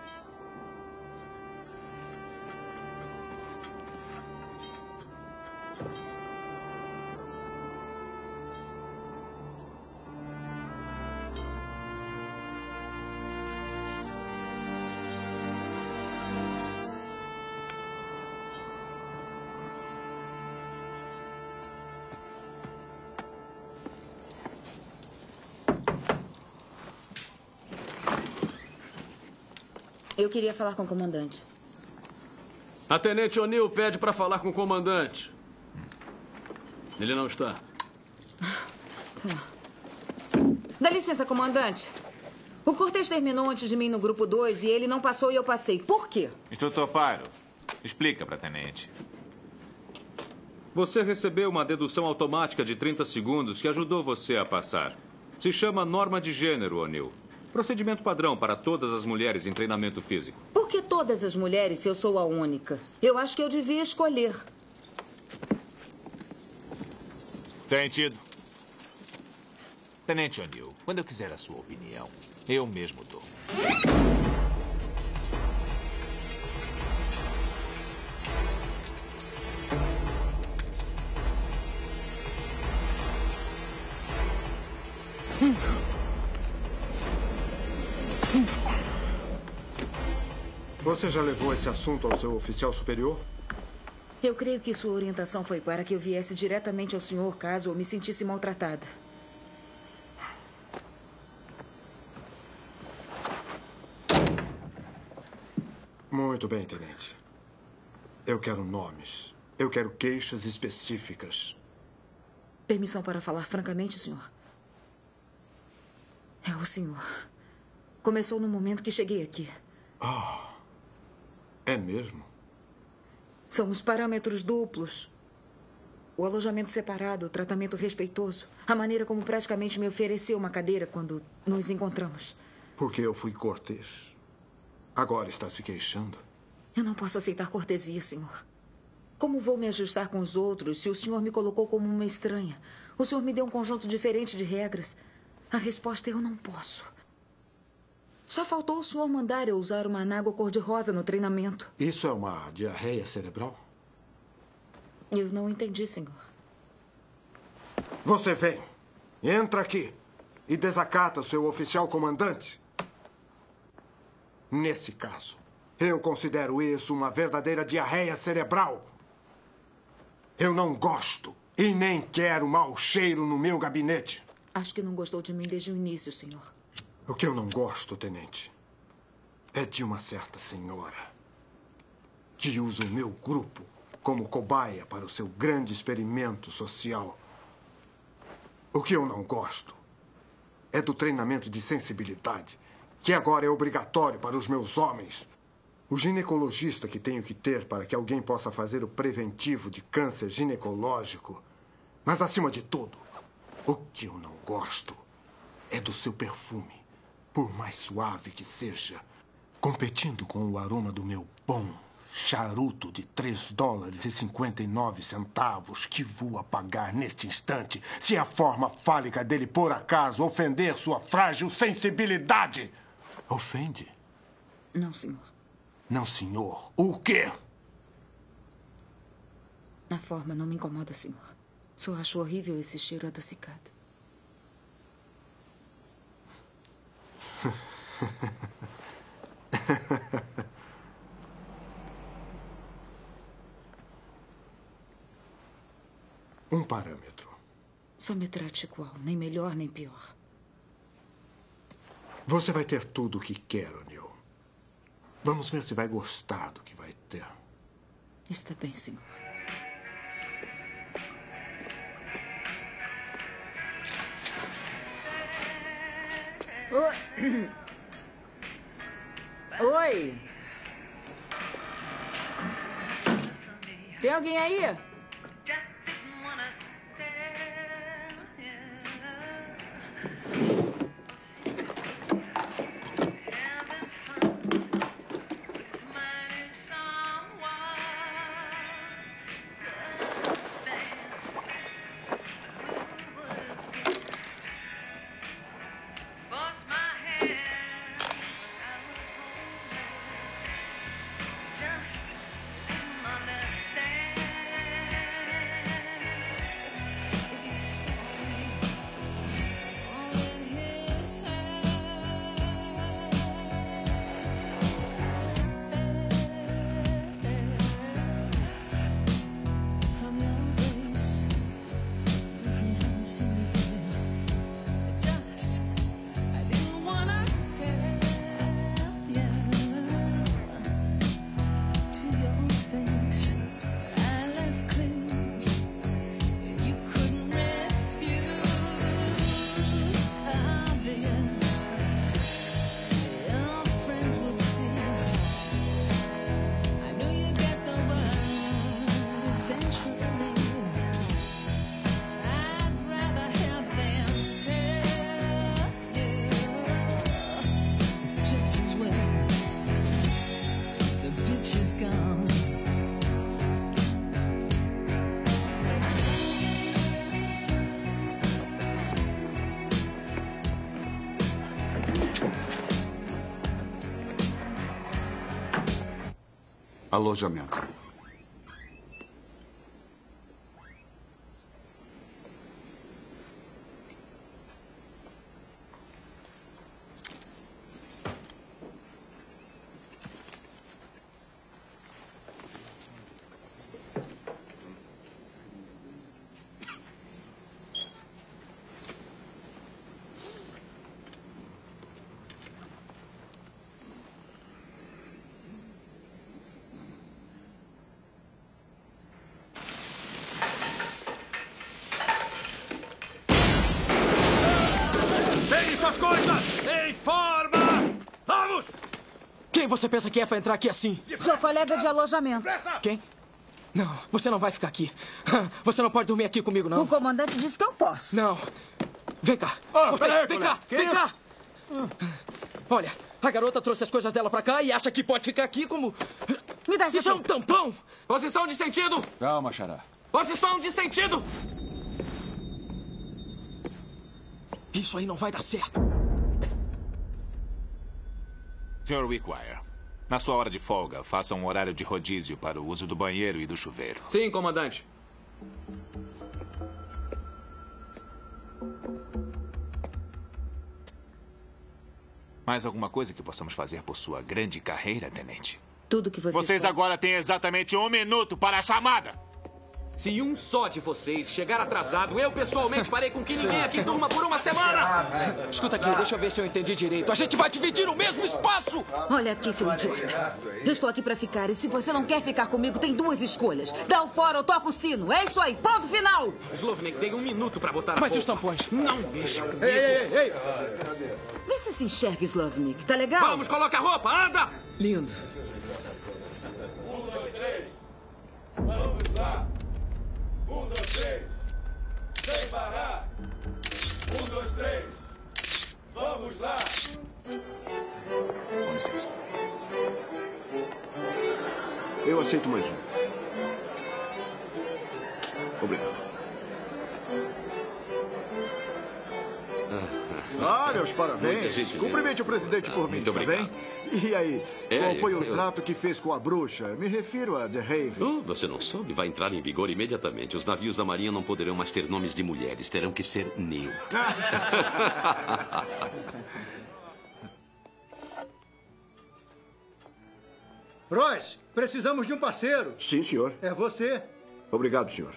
Speaker 15: Eu queria falar com o comandante.
Speaker 9: A Tenente O'Neill pede para falar com o comandante. Ele não está.
Speaker 15: Tá. Dá licença, comandante. O Cortez terminou antes de mim no grupo 2 e ele não passou e eu passei. Por quê?
Speaker 12: Instrutor Pyro, explica para a tenente.
Speaker 1: Você recebeu uma dedução automática de 30 segundos que ajudou você a passar. Se chama norma de gênero, O'Neill. Procedimento padrão para todas as mulheres em treinamento físico.
Speaker 15: Por que todas as mulheres se eu sou a única? Eu acho que eu devia escolher.
Speaker 12: Sentido. Tenente O'Neill, quando eu quiser a sua opinião, eu mesmo dou.
Speaker 21: Você já levou esse assunto ao seu oficial superior?
Speaker 15: Eu creio que sua orientação foi para que eu viesse diretamente ao senhor caso eu me sentisse maltratada.
Speaker 21: Muito bem, tenente. Eu quero nomes. Eu quero queixas específicas.
Speaker 15: Permissão para falar francamente, senhor? É o senhor. Começou no momento que cheguei aqui.
Speaker 21: Ah, é mesmo?
Speaker 15: São os parâmetros duplos. O alojamento separado, o tratamento respeitoso. A maneira como praticamente me ofereceu uma cadeira quando nos encontramos.
Speaker 21: Porque eu fui cortês. Agora está se queixando?
Speaker 15: Eu não posso aceitar cortesia, senhor. Como vou me ajustar com os outros se o senhor me colocou como uma estranha? O senhor me deu um conjunto diferente de regras. A resposta é eu não posso. Só faltou o senhor mandar eu usar uma anágua cor-de-rosa no treinamento.
Speaker 21: Isso é uma diarreia cerebral?
Speaker 15: Eu não entendi, senhor.
Speaker 21: Você vem, entra aqui e desacata o seu oficial comandante. Nesse caso, eu considero isso uma verdadeira diarreia cerebral. Eu não gosto e nem quero mau cheiro no meu gabinete.
Speaker 15: Acho que não gostou de mim desde o início, senhor.
Speaker 21: O que eu não gosto, tenente, é de uma certa senhora que usa o meu grupo como cobaia para o seu grande experimento social. O que eu não gosto é do treinamento de sensibilidade, que agora é obrigatório para os meus homens. O ginecologista que tenho que ter para que alguém possa fazer o preventivo de câncer ginecológico. Mas, acima de tudo, o que eu não gosto é do seu perfume, por mais suave que seja, competindo com o aroma do meu bom
Speaker 5: charuto de $3,59 que vou pagar neste instante se a forma fálica dele, por acaso, ofender sua frágil sensibilidade. Ofende?
Speaker 15: Não, senhor.
Speaker 5: Não, senhor. O quê?
Speaker 15: A forma não me incomoda, senhor. Só acho horrível esse cheiro adocicado.
Speaker 21: Um parâmetro.
Speaker 15: Só me trate igual, nem melhor nem pior.
Speaker 21: Você vai ter tudo o que quer, O'Neill. Vamos ver se vai gostar do que vai ter.
Speaker 15: Está bem, senhor. Oi. Oi. Tem alguém aí?
Speaker 13: Alojamento.
Speaker 7: Quem você pensa que é para entrar aqui assim?
Speaker 15: Seu colega de alojamento.
Speaker 7: Quem? Não, você não vai ficar aqui. Você não pode dormir aqui comigo, não.
Speaker 15: O comandante disse que eu posso.
Speaker 7: Não. Vem cá. Vem cá, vem cá. Olha, a garota trouxe as coisas dela pra cá e acha que pode ficar aqui como...
Speaker 15: Me dá isso.
Speaker 7: Isso é um tampão. Posição de sentido.
Speaker 13: Calma, Xará.
Speaker 7: Posição de sentido. Isso aí não vai dar certo.
Speaker 12: Sr. Wickwire, na sua hora de folga, faça um horário de rodízio para o uso do banheiro e do chuveiro.
Speaker 3: Sim, comandante.
Speaker 12: Mais alguma coisa que possamos fazer por sua grande carreira, tenente?
Speaker 15: Tudo que
Speaker 12: Vocês agora têm exatamente 1 minuto para a chamada.
Speaker 3: Se um só de vocês chegar atrasado, eu pessoalmente farei com que ninguém aqui durma por uma semana!
Speaker 7: Escuta aqui, deixa eu ver se eu entendi direito. A gente vai dividir o mesmo espaço!
Speaker 15: Olha aqui, seu idiota. Eu estou aqui pra ficar e se você não quer ficar comigo, tem 2 escolhas. Dá o fora ou toca o sino. É isso aí, ponto final!
Speaker 3: Slovnik, tem 1 minuto pra botar a
Speaker 7: Mas
Speaker 3: roupa.
Speaker 7: e os tampões?
Speaker 3: Não mexa comigo.
Speaker 7: Ei!
Speaker 15: Vê se enxerga, Slovnik. Tá legal?
Speaker 3: Vamos, coloca a roupa, anda!
Speaker 7: Lindo.
Speaker 19: 1, 2, 3. Vamos lá. 1, 2, 3. Sem parar. 1, 2, 3. Vamos lá.
Speaker 12: Com licença.
Speaker 13: Aceito mais um. Obrigado.
Speaker 14: Olha, os parabéns. Cumprimente o presidente por mim, está bem? E aí, qual foi o trato que fez com a bruxa? Me refiro a The Raven.
Speaker 16: Você não soube? Vai entrar em vigor imediatamente. Os navios da Marinha não poderão mais ter nomes de mulheres. Terão que ser neutros.
Speaker 18: Royce, precisamos de um parceiro.
Speaker 13: Sim, senhor.
Speaker 18: É você.
Speaker 13: Obrigado, senhor.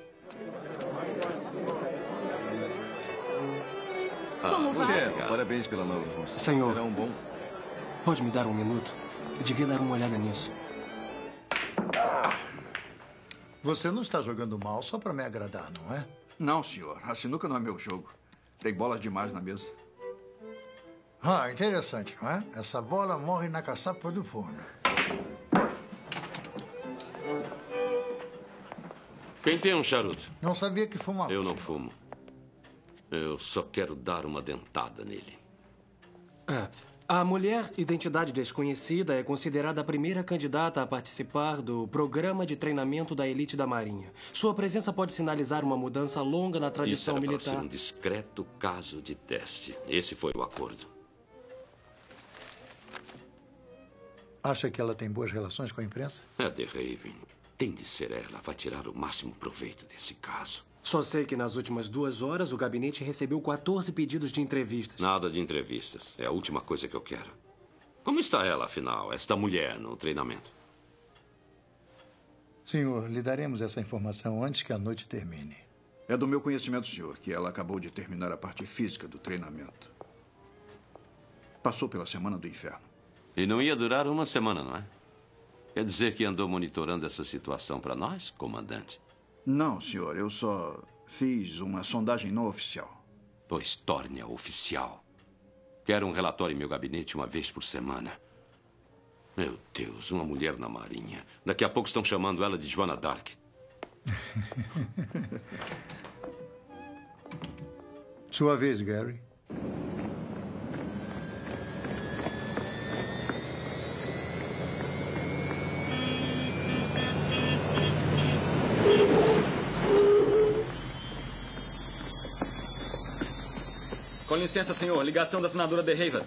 Speaker 20: Como vai? Parabéns pela nova função.
Speaker 25: Senhor.
Speaker 20: Será um bom...
Speaker 25: Pode me dar um minuto? Eu devia dar uma olhada nisso.
Speaker 18: Você não está jogando mal só para me agradar, não é?
Speaker 14: Não, senhor. A sinuca não é meu jogo. Tem bolas demais na mesa.
Speaker 18: Ah, interessante, não é? Essa bola morre na caçapa do forno.
Speaker 16: Quem tem um charuto?
Speaker 18: Não sabia que fumava.
Speaker 16: Eu não fumo. Eu só quero dar uma dentada nele.
Speaker 25: A mulher identidade desconhecida é considerada a primeira candidata a participar do programa de treinamento da elite da Marinha. Sua presença pode sinalizar uma mudança longa na tradição
Speaker 16: Isso era
Speaker 25: militar.
Speaker 16: para ser um discreto caso de teste. Esse foi o acordo.
Speaker 18: Acha que ela tem boas relações com a imprensa?
Speaker 16: É The Raven. Tem de ser ela. Vai tirar o máximo proveito desse caso.
Speaker 25: Só sei que nas últimas 2 horas o gabinete recebeu 14 pedidos de entrevistas.
Speaker 16: Nada de entrevistas. É a última coisa que eu quero. Como está ela, afinal, esta mulher no treinamento?
Speaker 18: Senhor, lhe daremos essa informação antes que a noite termine.
Speaker 14: É do meu conhecimento, senhor, que ela acabou de terminar a parte física do treinamento. Passou pela Semana do Inferno.
Speaker 16: E não ia durar uma semana, não é? Quer dizer que andou monitorando essa situação para nós, comandante?
Speaker 14: Não, senhor. Eu só fiz uma sondagem não oficial.
Speaker 16: Pois torne-a oficial. Quero um relatório em meu gabinete uma vez por semana. Meu Deus, uma mulher na Marinha. Daqui a pouco estão chamando ela de Joana Dark.
Speaker 18: Sua vez, Gary.
Speaker 7: Com licença, senhor. Ligação da senadora The Raven.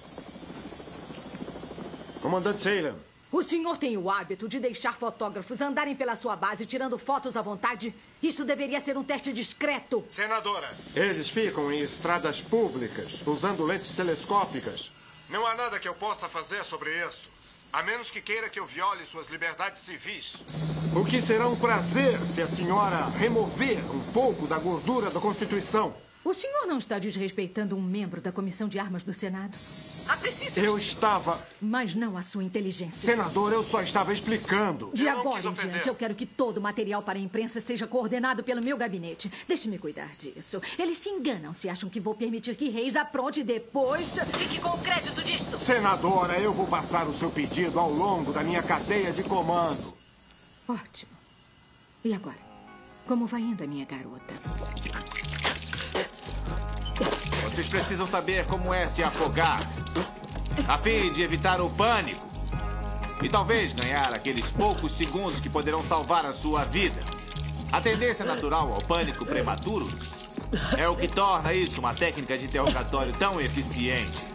Speaker 21: Comandante Salem.
Speaker 26: O senhor tem o hábito de deixar fotógrafos andarem pela sua base tirando fotos à vontade? Isso deveria ser um teste discreto.
Speaker 21: Senadora. Eles ficam em estradas públicas, usando lentes telescópicas. Não há nada que eu possa fazer sobre isso. A menos que queira que eu viole suas liberdades civis. O que será um prazer se a senhora remover um pouco da gordura da Constituição.
Speaker 26: O senhor não está desrespeitando um membro da Comissão de Armas do Senado?
Speaker 21: Eu estava...
Speaker 26: Mas não a sua inteligência.
Speaker 21: Senador, eu só estava explicando.
Speaker 26: De agora em diante, eu quero que todo o material para a imprensa seja coordenado pelo meu gabinete. Deixe-me cuidar disso. Eles se enganam se acham que vou permitir que Reis apronte e depois... Fique com o crédito disto.
Speaker 21: Senadora, eu vou passar o seu pedido ao longo da minha cadeia de comando.
Speaker 26: Ótimo. E agora? Como vai indo a minha garota?
Speaker 12: Vocês precisam saber como é se afogar, a fim de evitar o pânico e talvez ganhar aqueles poucos segundos que poderão salvar a sua vida. A tendência natural ao pânico prematuro é o que torna isso uma técnica de interrogatório tão eficiente.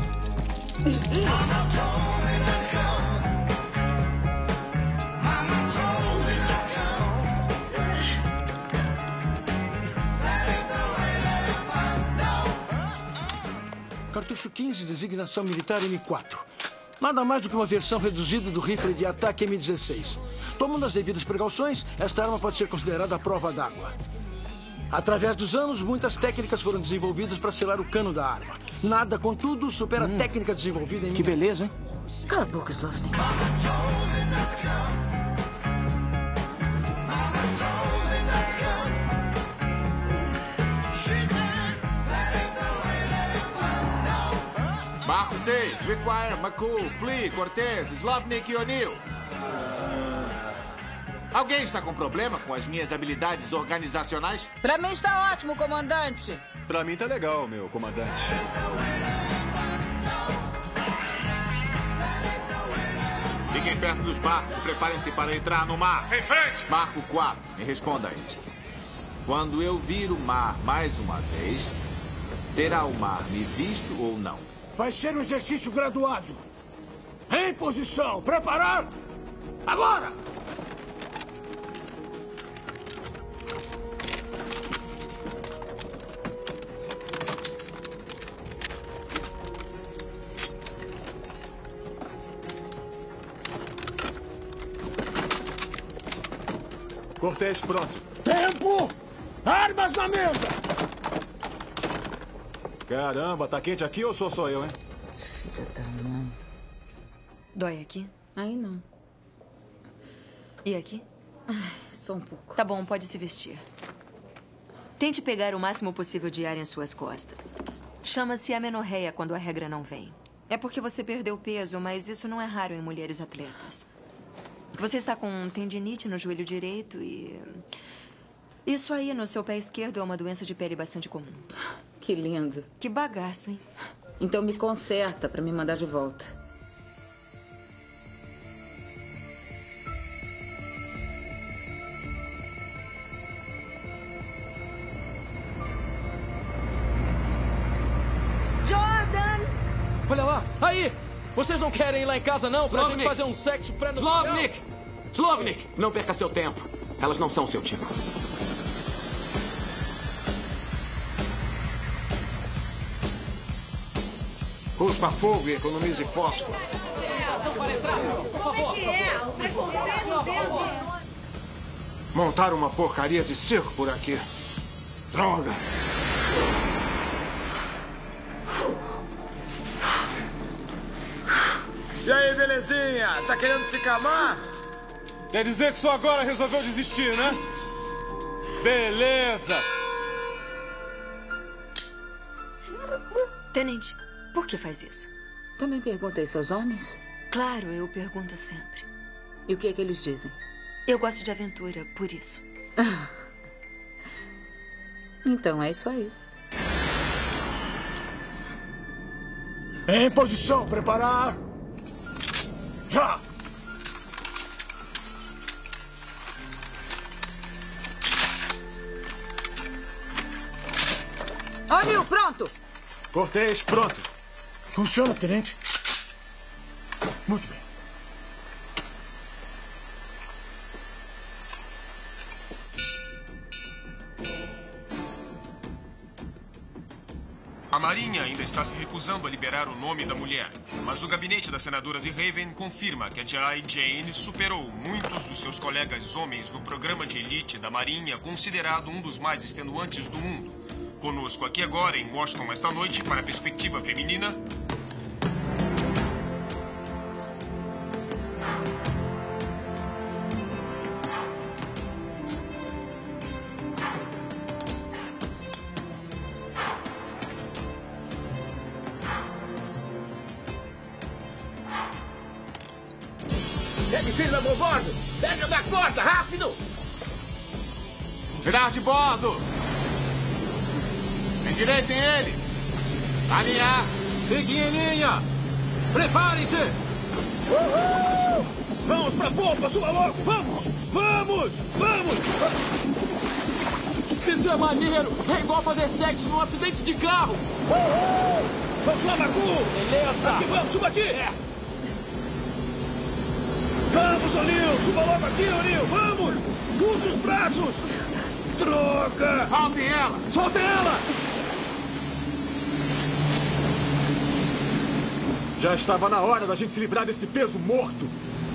Speaker 27: Cartucho 15, designação militar M4. Nada mais do que uma versão reduzida do rifle de ataque M16. Tomando as devidas precauções, esta arma pode ser considerada a prova d'água. Através dos anos, muitas técnicas foram desenvolvidas para selar o cano da arma. Nada, contudo, supera a técnica desenvolvida em...
Speaker 25: Que beleza, hein?
Speaker 26: Cala a boca, Slavnik.
Speaker 12: Marco 6, Require, McCool, Flea, Cortez, Slavnik e O'Neill. Alguém está com problema com as minhas habilidades organizacionais?
Speaker 15: Pra mim está ótimo, comandante.
Speaker 28: Pra mim tá legal, meu comandante.
Speaker 12: cheguem perto dos barcos e preparem-se para entrar no mar.
Speaker 19: Em frente!
Speaker 12: Marco 4. Me responda a isto. Quando eu vir o mar mais uma vez, terá o mar me visto ou não?
Speaker 27: Vai ser um exercício graduado. Em posição. Preparar? Agora!
Speaker 28: Cortês pronto.
Speaker 27: Tempo! Armas na mesa!
Speaker 28: Caramba, tá quente aqui ou sou só eu, hein?
Speaker 15: Filha da mãe.
Speaker 2: Dói aqui?
Speaker 15: Aí não.
Speaker 2: E aqui?
Speaker 15: Ai, só um pouco.
Speaker 2: Tá bom, pode se vestir. Tente pegar o máximo possível de ar em suas costas. Chama-se amenorreia quando a regra não vem. É porque você perdeu peso, mas isso não é raro em mulheres atletas. Você está com tendinite no joelho direito e... Isso aí no seu pé esquerdo é uma doença de pele bastante comum.
Speaker 15: Que lindo.
Speaker 2: Que bagaço, hein?
Speaker 15: Então me conserta para me mandar de volta.
Speaker 2: Jordan!
Speaker 7: Olha lá! Aí! Vocês não querem ir lá em casa, não? Pra gente fazer um sexo pré-nupcial?
Speaker 3: Slavnik! Slavnik! Não perca seu tempo. Elas não são seu tipo.
Speaker 21: Cuspa fogo e economize fósforo.
Speaker 26: Como é que é? O preconceito dele.
Speaker 5: Montaram uma porcaria de circo por aqui. Droga!
Speaker 21: E aí, belezinha? Tá querendo ficar má? Quer dizer que só agora resolveu desistir, né? Beleza!
Speaker 2: Tenente, por que faz isso?
Speaker 15: Também pergunta isso aos homens?
Speaker 2: Claro, eu pergunto sempre.
Speaker 15: E o que é que eles dizem?
Speaker 2: Eu gosto de aventura, por isso.
Speaker 15: Então é isso aí.
Speaker 27: Em posição, preparar. Já!
Speaker 15: O'Neill, pronto!
Speaker 28: Cortês pronto.
Speaker 27: Funciona, tenente. Muito bem.
Speaker 4: A Marinha ainda está se recusando a liberar o nome da mulher, mas o gabinete da senadora de Haven confirma que a G.I. Jane superou muitos dos seus colegas homens no programa de elite da Marinha, considerado um dos mais extenuantes do mundo. Conosco aqui agora, em Washington, esta noite, para a perspectiva feminina...
Speaker 3: Pegue firme a meu bordo! Pega da corda, rápido!
Speaker 12: Virar de bordo! Endireitem ele! Alinhar!
Speaker 3: Fiquem em linha! Preparem-se!
Speaker 27: Uhul! Vamos pra bomba, suba logo! Vamos! Vamos! Vamos!
Speaker 7: Isso é maneiro! É igual fazer sexo num acidente de carro!
Speaker 27: Uhul! Vamos lá, Marco!
Speaker 7: Beleza!
Speaker 27: Aqui, vamos, suba aqui! Vamos, O'Neill! Suba logo aqui, O'Neill! Vamos! Use os braços! Troca!
Speaker 12: Soltem ela!
Speaker 27: Soltem ela!
Speaker 28: Já estava na hora da gente se livrar desse peso morto.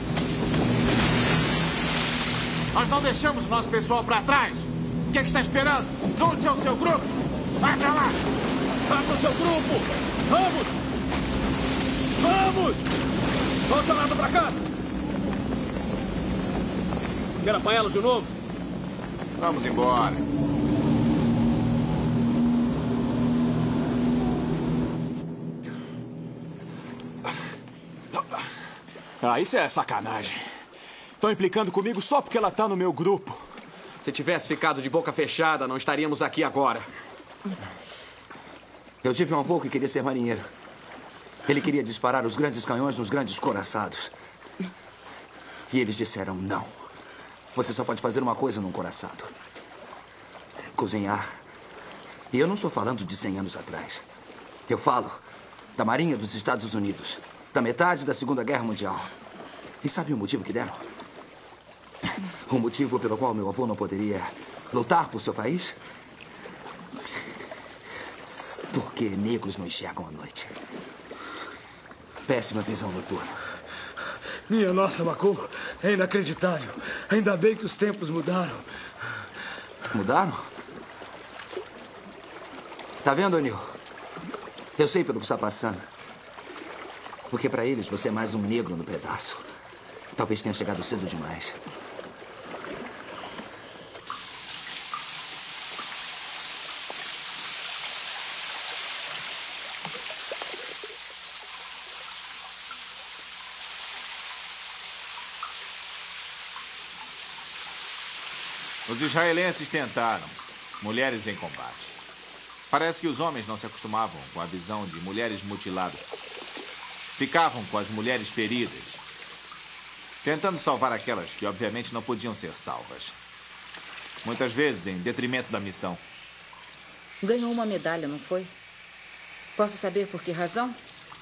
Speaker 12: Nós não deixamos o nosso pessoal pra trás. O que é que está esperando? Onde é o seu grupo? Vai pra lá!
Speaker 27: Vá pro seu grupo! Vamos! Vamos! Volte a lado pra casa!
Speaker 7: Quer apanhá-los de novo?
Speaker 12: Vamos embora.
Speaker 28: Ah, isso é sacanagem. Estão implicando comigo só porque ela tá no meu grupo.
Speaker 3: Se tivesse ficado de boca fechada, não estaríamos aqui agora.
Speaker 6: Eu tive um avô que queria ser marinheiro. Ele queria disparar os grandes canhões nos grandes couraçados. E eles disseram não. Você só pode fazer uma coisa num coraçado: cozinhar. E eu não estou falando de 100 anos atrás. Eu falo da Marinha dos Estados Unidos, da metade da Segunda Guerra Mundial. E sabe o motivo que deram? O motivo pelo qual meu avô não poderia lutar por seu país? Porque negros não enxergam à noite. Péssima visão noturna.
Speaker 27: Minha nossa, Macou, é inacreditável. Ainda bem que os tempos mudaram.
Speaker 6: Mudaram? Tá vendo, O'Neill? Eu sei pelo que está passando. Porque para eles você é mais um negro no pedaço. Talvez tenha chegado cedo demais.
Speaker 12: Os israelenses tentaram. Mulheres em combate. Parece que os homens não se acostumavam com a visão de mulheres mutiladas. Ficavam com as mulheres feridas, tentando salvar aquelas que obviamente não podiam ser salvas. Muitas vezes em detrimento da missão.
Speaker 15: Ganhou uma medalha, não foi? Posso saber por que razão?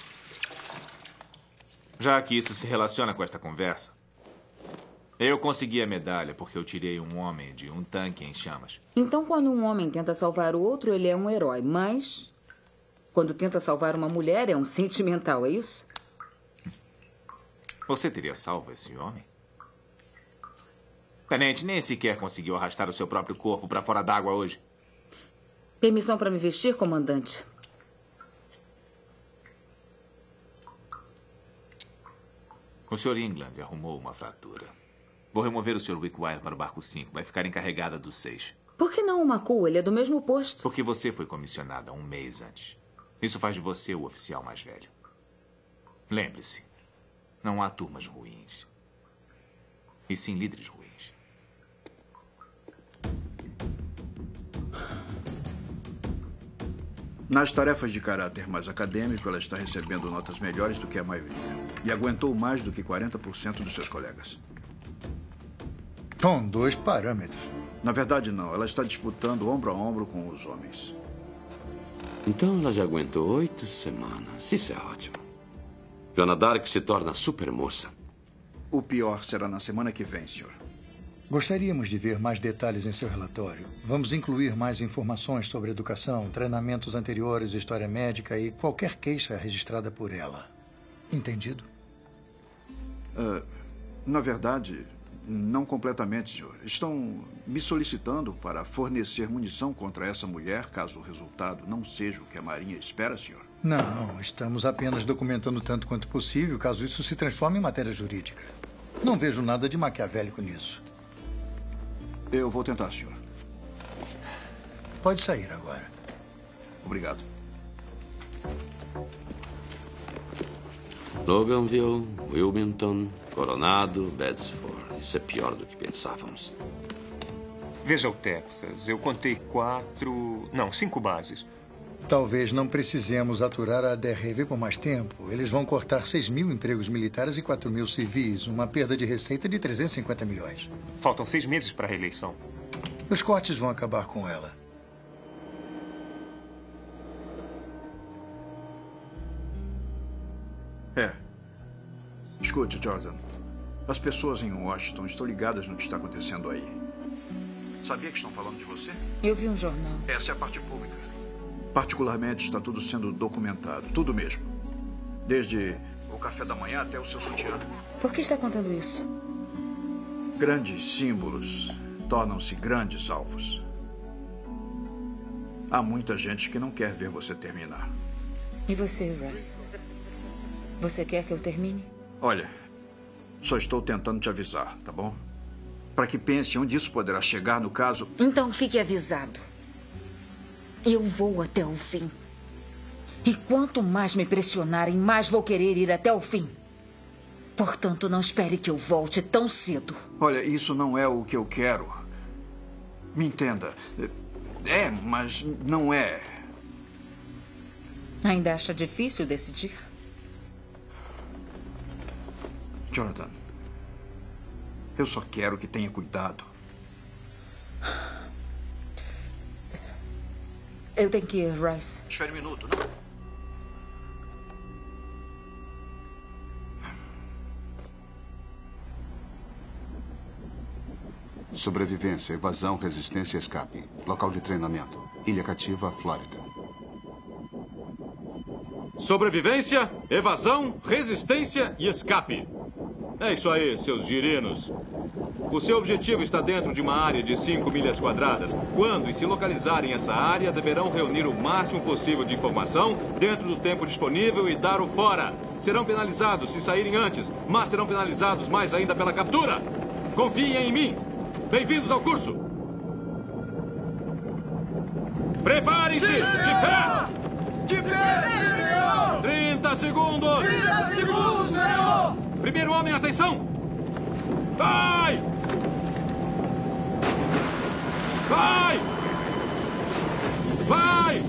Speaker 12: Já que isso se relaciona com esta conversa, eu consegui a medalha porque eu tirei um homem de um tanque em chamas.
Speaker 15: Então, quando um homem tenta salvar o outro, ele é um herói. Mas, quando tenta salvar uma mulher, é um sentimental, é isso?
Speaker 12: Você teria salvo esse homem? Tenente nem sequer conseguiu arrastar o seu próprio corpo para fora d'água hoje.
Speaker 15: Permissão para me vestir, comandante?
Speaker 12: O Sr. England arrumou uma fratura. Vou remover o Sr. Wickwire para o barco 5. Vai ficar encarregada do 6.
Speaker 15: Por que não o Macou? Ele é do mesmo posto.
Speaker 12: Porque você foi comissionada um mês antes. Isso faz de você o oficial mais velho. Lembre-se, não há turmas ruins. E sim líderes ruins.
Speaker 14: Nas tarefas de caráter mais acadêmico, ela está recebendo notas melhores do que a maioria. E aguentou mais do que 40% dos seus colegas.
Speaker 18: Com 2 parâmetros.
Speaker 14: Na verdade, não. Ela está disputando ombro a ombro com os homens.
Speaker 16: Então ela já aguentou 8 semanas. Isso é ótimo. Joana Dark se torna supermoça.
Speaker 14: O pior será na semana que vem, senhor.
Speaker 18: Gostaríamos de ver mais detalhes em seu relatório. Vamos incluir mais informações sobre educação, treinamentos anteriores, história médica e qualquer queixa registrada por ela. Entendido?
Speaker 14: Na verdade, não completamente, senhor. Estão me solicitando para fornecer munição contra essa mulher, caso o resultado não seja o que a Marinha espera, senhor.
Speaker 18: Não, estamos apenas documentando tanto quanto possível, caso isso se transforme em matéria jurídica. Não vejo nada de maquiavélico nisso.
Speaker 14: Eu vou tentar, senhor.
Speaker 18: Pode sair agora.
Speaker 14: Obrigado.
Speaker 16: Loganville, Wilmington, Coronado, Bedsford. Isso é pior do que pensávamos.
Speaker 4: Veja o Texas. Eu contei 5 bases.
Speaker 18: Talvez não precisemos aturar a DRV por mais tempo. Eles vão cortar 6.000 empregos militares e 4.000 civis. Uma perda de receita de 350 milhões.
Speaker 4: Faltam 6 meses para a reeleição.
Speaker 18: Os cortes vão acabar com ela.
Speaker 14: Escute, Jordan. As pessoas em Washington estão ligadas no que está acontecendo aí. Sabia que estão falando de você?
Speaker 15: Eu vi um jornal.
Speaker 14: Essa é a parte pública. Particularmente, está tudo sendo documentado. Tudo mesmo. Desde o café da manhã até o seu sutiã.
Speaker 15: Por que está contando isso?
Speaker 14: Grandes símbolos tornam-se grandes alvos. Há muita gente que não quer ver você terminar.
Speaker 15: E você, Russ? Você quer que eu termine?
Speaker 14: Olha, só estou tentando te avisar, tá bom? Para que pense onde isso poderá chegar no caso...
Speaker 15: Então fique avisado. Eu vou até o fim. E quanto mais me pressionarem, mais vou querer ir até o fim. Portanto, não espere que eu volte tão cedo.
Speaker 14: Olha, isso não é o que eu quero. Me entenda. É, mas não é.
Speaker 15: Ainda acha difícil decidir?
Speaker 14: Jordan, Eu só quero que tenha cuidado.
Speaker 15: Eu tenho que ir, Rice.
Speaker 14: Espere um minuto, não?
Speaker 8: Sobrevivência, evasão, resistência e escape. Local de treinamento. Ilha Cativa, Flórida.
Speaker 1: Sobrevivência, evasão, resistência e escape. É isso aí, seus girinos. O seu objetivo está dentro de uma área de 5 milhas quadradas. Quando e se localizarem essa área, deverão reunir o máximo possível de informação dentro do tempo disponível e dar o fora. Serão penalizados se saírem antes, mas serão penalizados mais ainda pela captura. Confiem em mim. Bem-vindos ao curso. Preparem-se! De pé!
Speaker 19: De pé, senhor!
Speaker 1: 30 segundos!
Speaker 19: 30 segundos, senhor!
Speaker 1: Primeiro homem, atenção! Vai! Vai! Vai!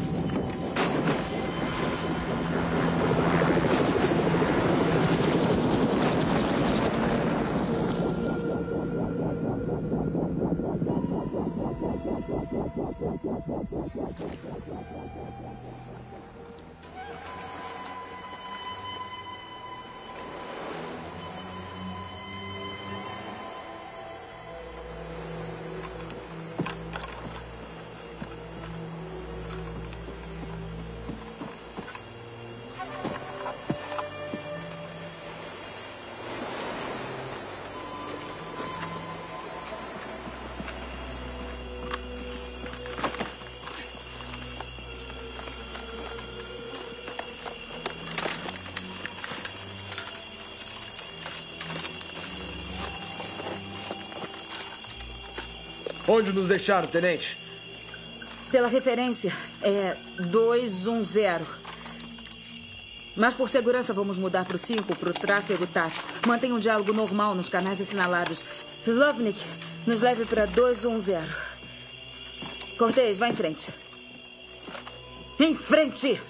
Speaker 7: Onde nos deixaram, tenente?
Speaker 15: Pela referência, é 210. Mas por segurança vamos mudar para o 5, para o tráfego tático. Mantenha um diálogo normal nos canais assinalados. Lovnik, nos leve para 210. Cortez, vá em frente. Em frente!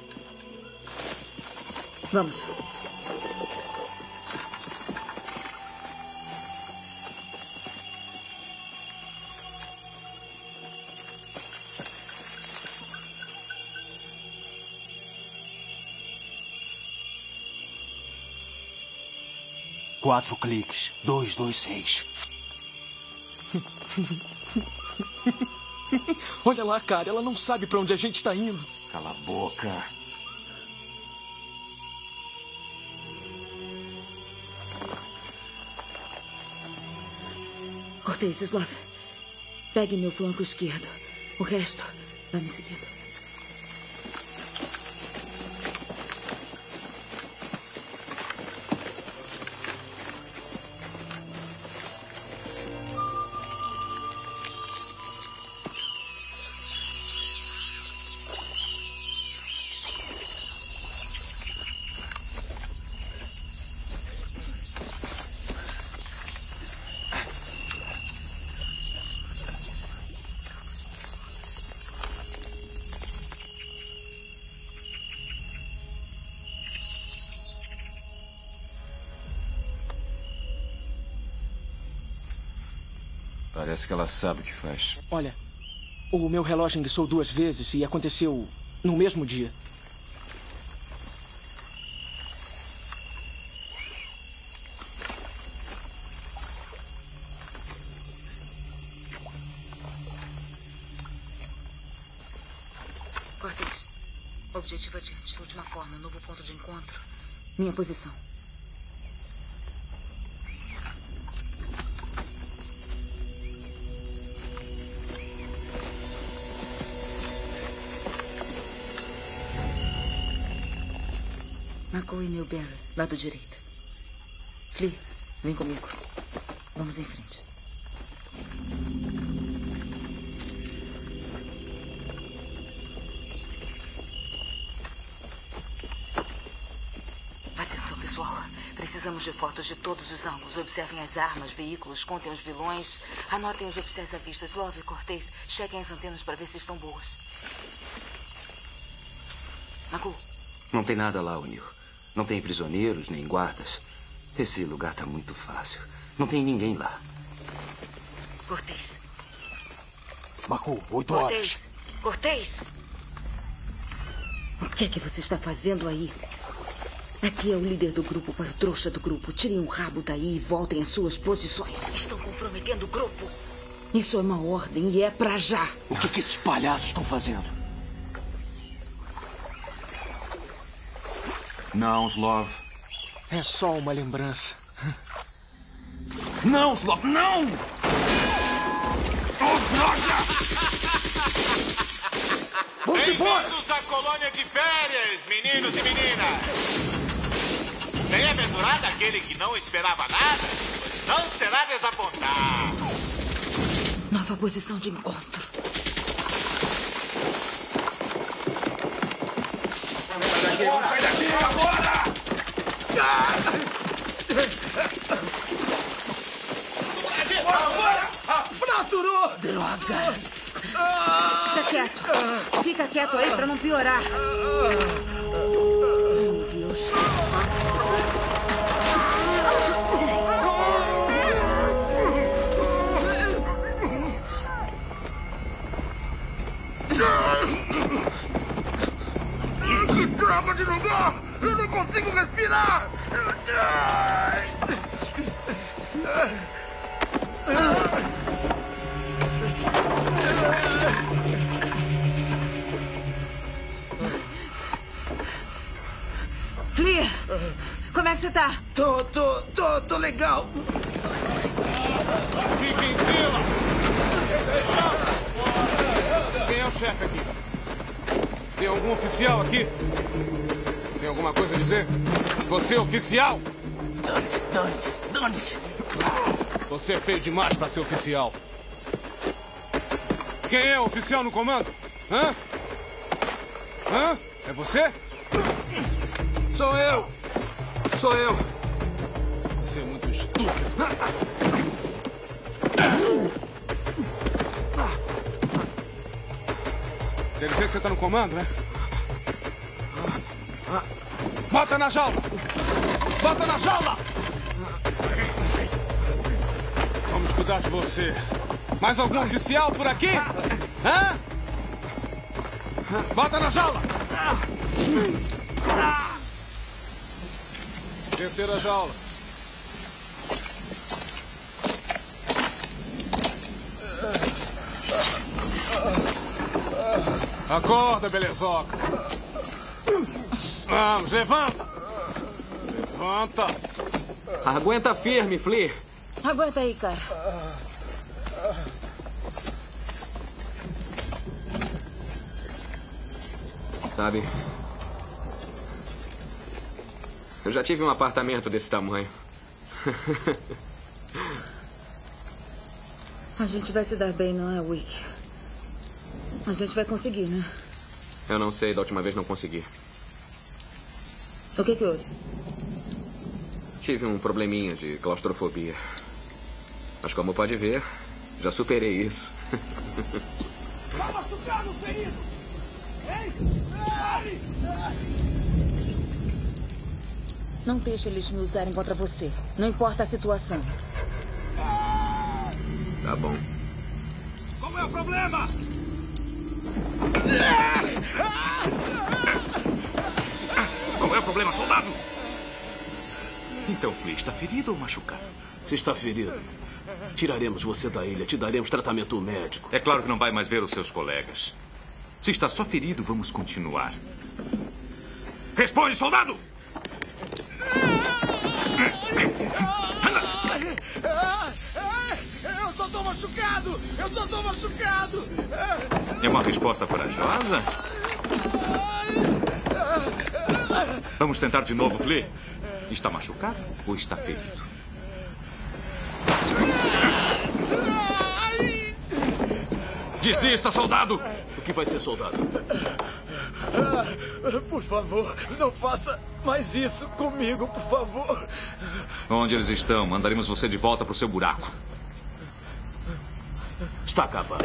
Speaker 15: Vamos.
Speaker 28: Quatro cliques. 226.
Speaker 7: Olha lá, cara. Ela não sabe para onde a gente está indo.
Speaker 28: Cala a boca.
Speaker 15: Cortez, Slav. Pegue meu flanco esquerdo. O resto vai me seguindo.
Speaker 28: Parece que ela sabe o que faz.
Speaker 7: Olha, o meu relógio enguiçou 2 vezes e aconteceu no mesmo dia.
Speaker 15: Cortez, objetivo adiante. Última forma, novo ponto de encontro. Minha posição. McCoy e Newberry, lado direito. Flea, vem comigo. Vamos em frente. Atenção, pessoal. Precisamos de fotos de todos os ângulos. Observem as armas, veículos, contem os vilões. Anotem os oficiais à vista. Slov e Cortez, chequem as antenas para ver se estão boas. McCoy.
Speaker 6: Não tem nada lá, O'Neill. Não tem prisioneiros nem guardas. Esse lugar tá muito fácil. Não tem ninguém lá.
Speaker 15: Cortez.
Speaker 5: Macu, 8 horas.
Speaker 15: Cortez. Cortez. O que é que você está fazendo aí? Aqui é o líder do grupo para o trouxa do grupo. Tirem o rabo daí e voltem às suas posições. Estão comprometendo o grupo. Isso é uma ordem e é pra já.
Speaker 27: O que esses palhaços estão fazendo?
Speaker 28: Não, Slov.
Speaker 27: É só uma lembrança.
Speaker 28: Não, Slov, não!
Speaker 12: Oh, droga!
Speaker 27: Vamos embora!
Speaker 12: Bem-vindos à colônia de férias, meninos e meninas! Bem-aventurado aquele que não esperava nada, pois não será desapontado.
Speaker 15: Nova posição de encontro.
Speaker 19: Sai daqui, agora!
Speaker 27: Fraturou!
Speaker 15: Droga! Fica quieto. Fica quieto aí pra não piorar. Meu Deus.
Speaker 19: Que droga de lugar! Eu não consigo respirar!
Speaker 15: Flea, como é que você tá?
Speaker 27: Tô legal.
Speaker 12: Fique em fila! Quem é o chefe aqui? Tem algum oficial aqui? Tem alguma coisa a dizer? Você é oficial?
Speaker 27: Dane-se.
Speaker 12: Você é feio demais para ser oficial. Quem é o oficial no comando? Hã? É você?
Speaker 27: Sou eu.
Speaker 12: Você é muito estúpido. Quer dizer que você está no comando, né? Bota na jaula! Bota na jaula! Vamos cuidar de você. Mais algum oficial por aqui? Hã? Bota na jaula! Terceira jaula. Acorda, belezoca. Vamos, levanta. Levanta.
Speaker 3: Aguenta firme, Flea.
Speaker 15: Aguenta aí, cara.
Speaker 3: Sabe, eu já tive um apartamento desse tamanho.
Speaker 15: A gente vai se dar bem, não é, Wick? A gente vai conseguir, né?
Speaker 3: Eu não sei, da última vez não consegui.
Speaker 15: O que houve?
Speaker 3: Tive um probleminha de claustrofobia. Mas como pode ver, já superei isso.
Speaker 19: Tá machucado, ferido! Ei!
Speaker 15: Não deixe eles me usarem contra você. Não importa a situação.
Speaker 3: Tá bom.
Speaker 19: Qual é o problema?
Speaker 28: Qual é o problema, soldado? Então, Flea, está ferido ou machucado?
Speaker 27: Se está ferido, tiraremos você da ilha, te daremos tratamento médico.
Speaker 1: É claro que não vai mais ver os seus colegas. Se está só ferido, vamos continuar.
Speaker 28: Responde, soldado!
Speaker 19: Eu só tô machucado!
Speaker 1: É uma resposta corajosa? Vamos tentar de novo, Flea. Está machucado ou está ferido?
Speaker 28: Desista, soldado!
Speaker 27: O que vai ser, soldado? Por favor, não faça mais isso comigo, por favor.
Speaker 1: Onde eles estão? Mandaremos você de volta para o seu buraco.
Speaker 27: Está acabado.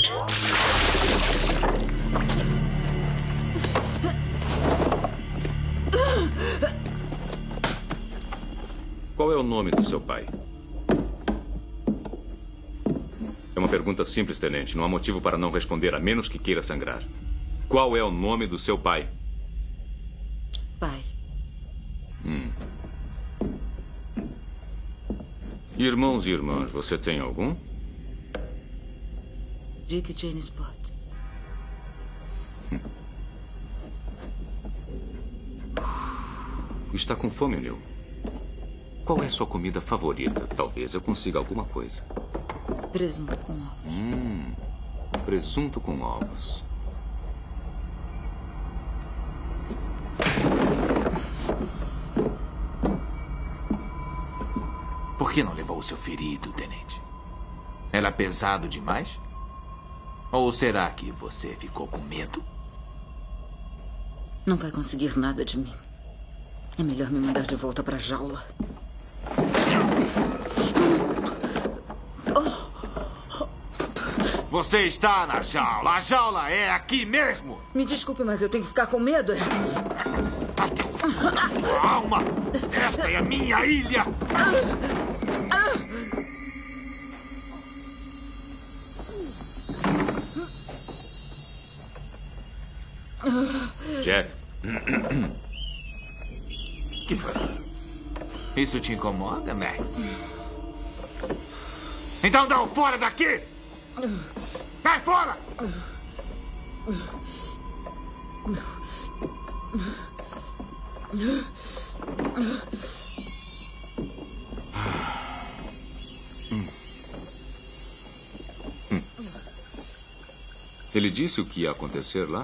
Speaker 1: Qual é o nome do seu pai? É uma pergunta simples, tenente. Não há motivo para não responder, a menos que queira sangrar. Qual é o nome do seu pai?
Speaker 15: Pai.
Speaker 1: Irmãos e irmãs, você tem algum?
Speaker 15: Dick e Jane Spot.
Speaker 1: Está com fome, Neil? Qual é a sua comida favorita? Talvez eu consiga alguma coisa.
Speaker 15: Presunto com ovos.
Speaker 1: Presunto com ovos.
Speaker 12: Por que não levou o seu ferido, tenente? Era pesado demais? Ou será que você ficou com medo?
Speaker 15: Não vai conseguir nada de mim. É melhor me mandar de volta para a jaula.
Speaker 12: Você está na jaula. A jaula é aqui mesmo.
Speaker 15: Me desculpe, mas eu tenho que ficar com medo.
Speaker 12: Até o fim da sua alma. Esta é a minha ilha.
Speaker 1: Jack.
Speaker 12: Que foi? Isso te incomoda, Max? Então dá fora daqui! Cai fora!
Speaker 1: Ele disse o que ia acontecer lá?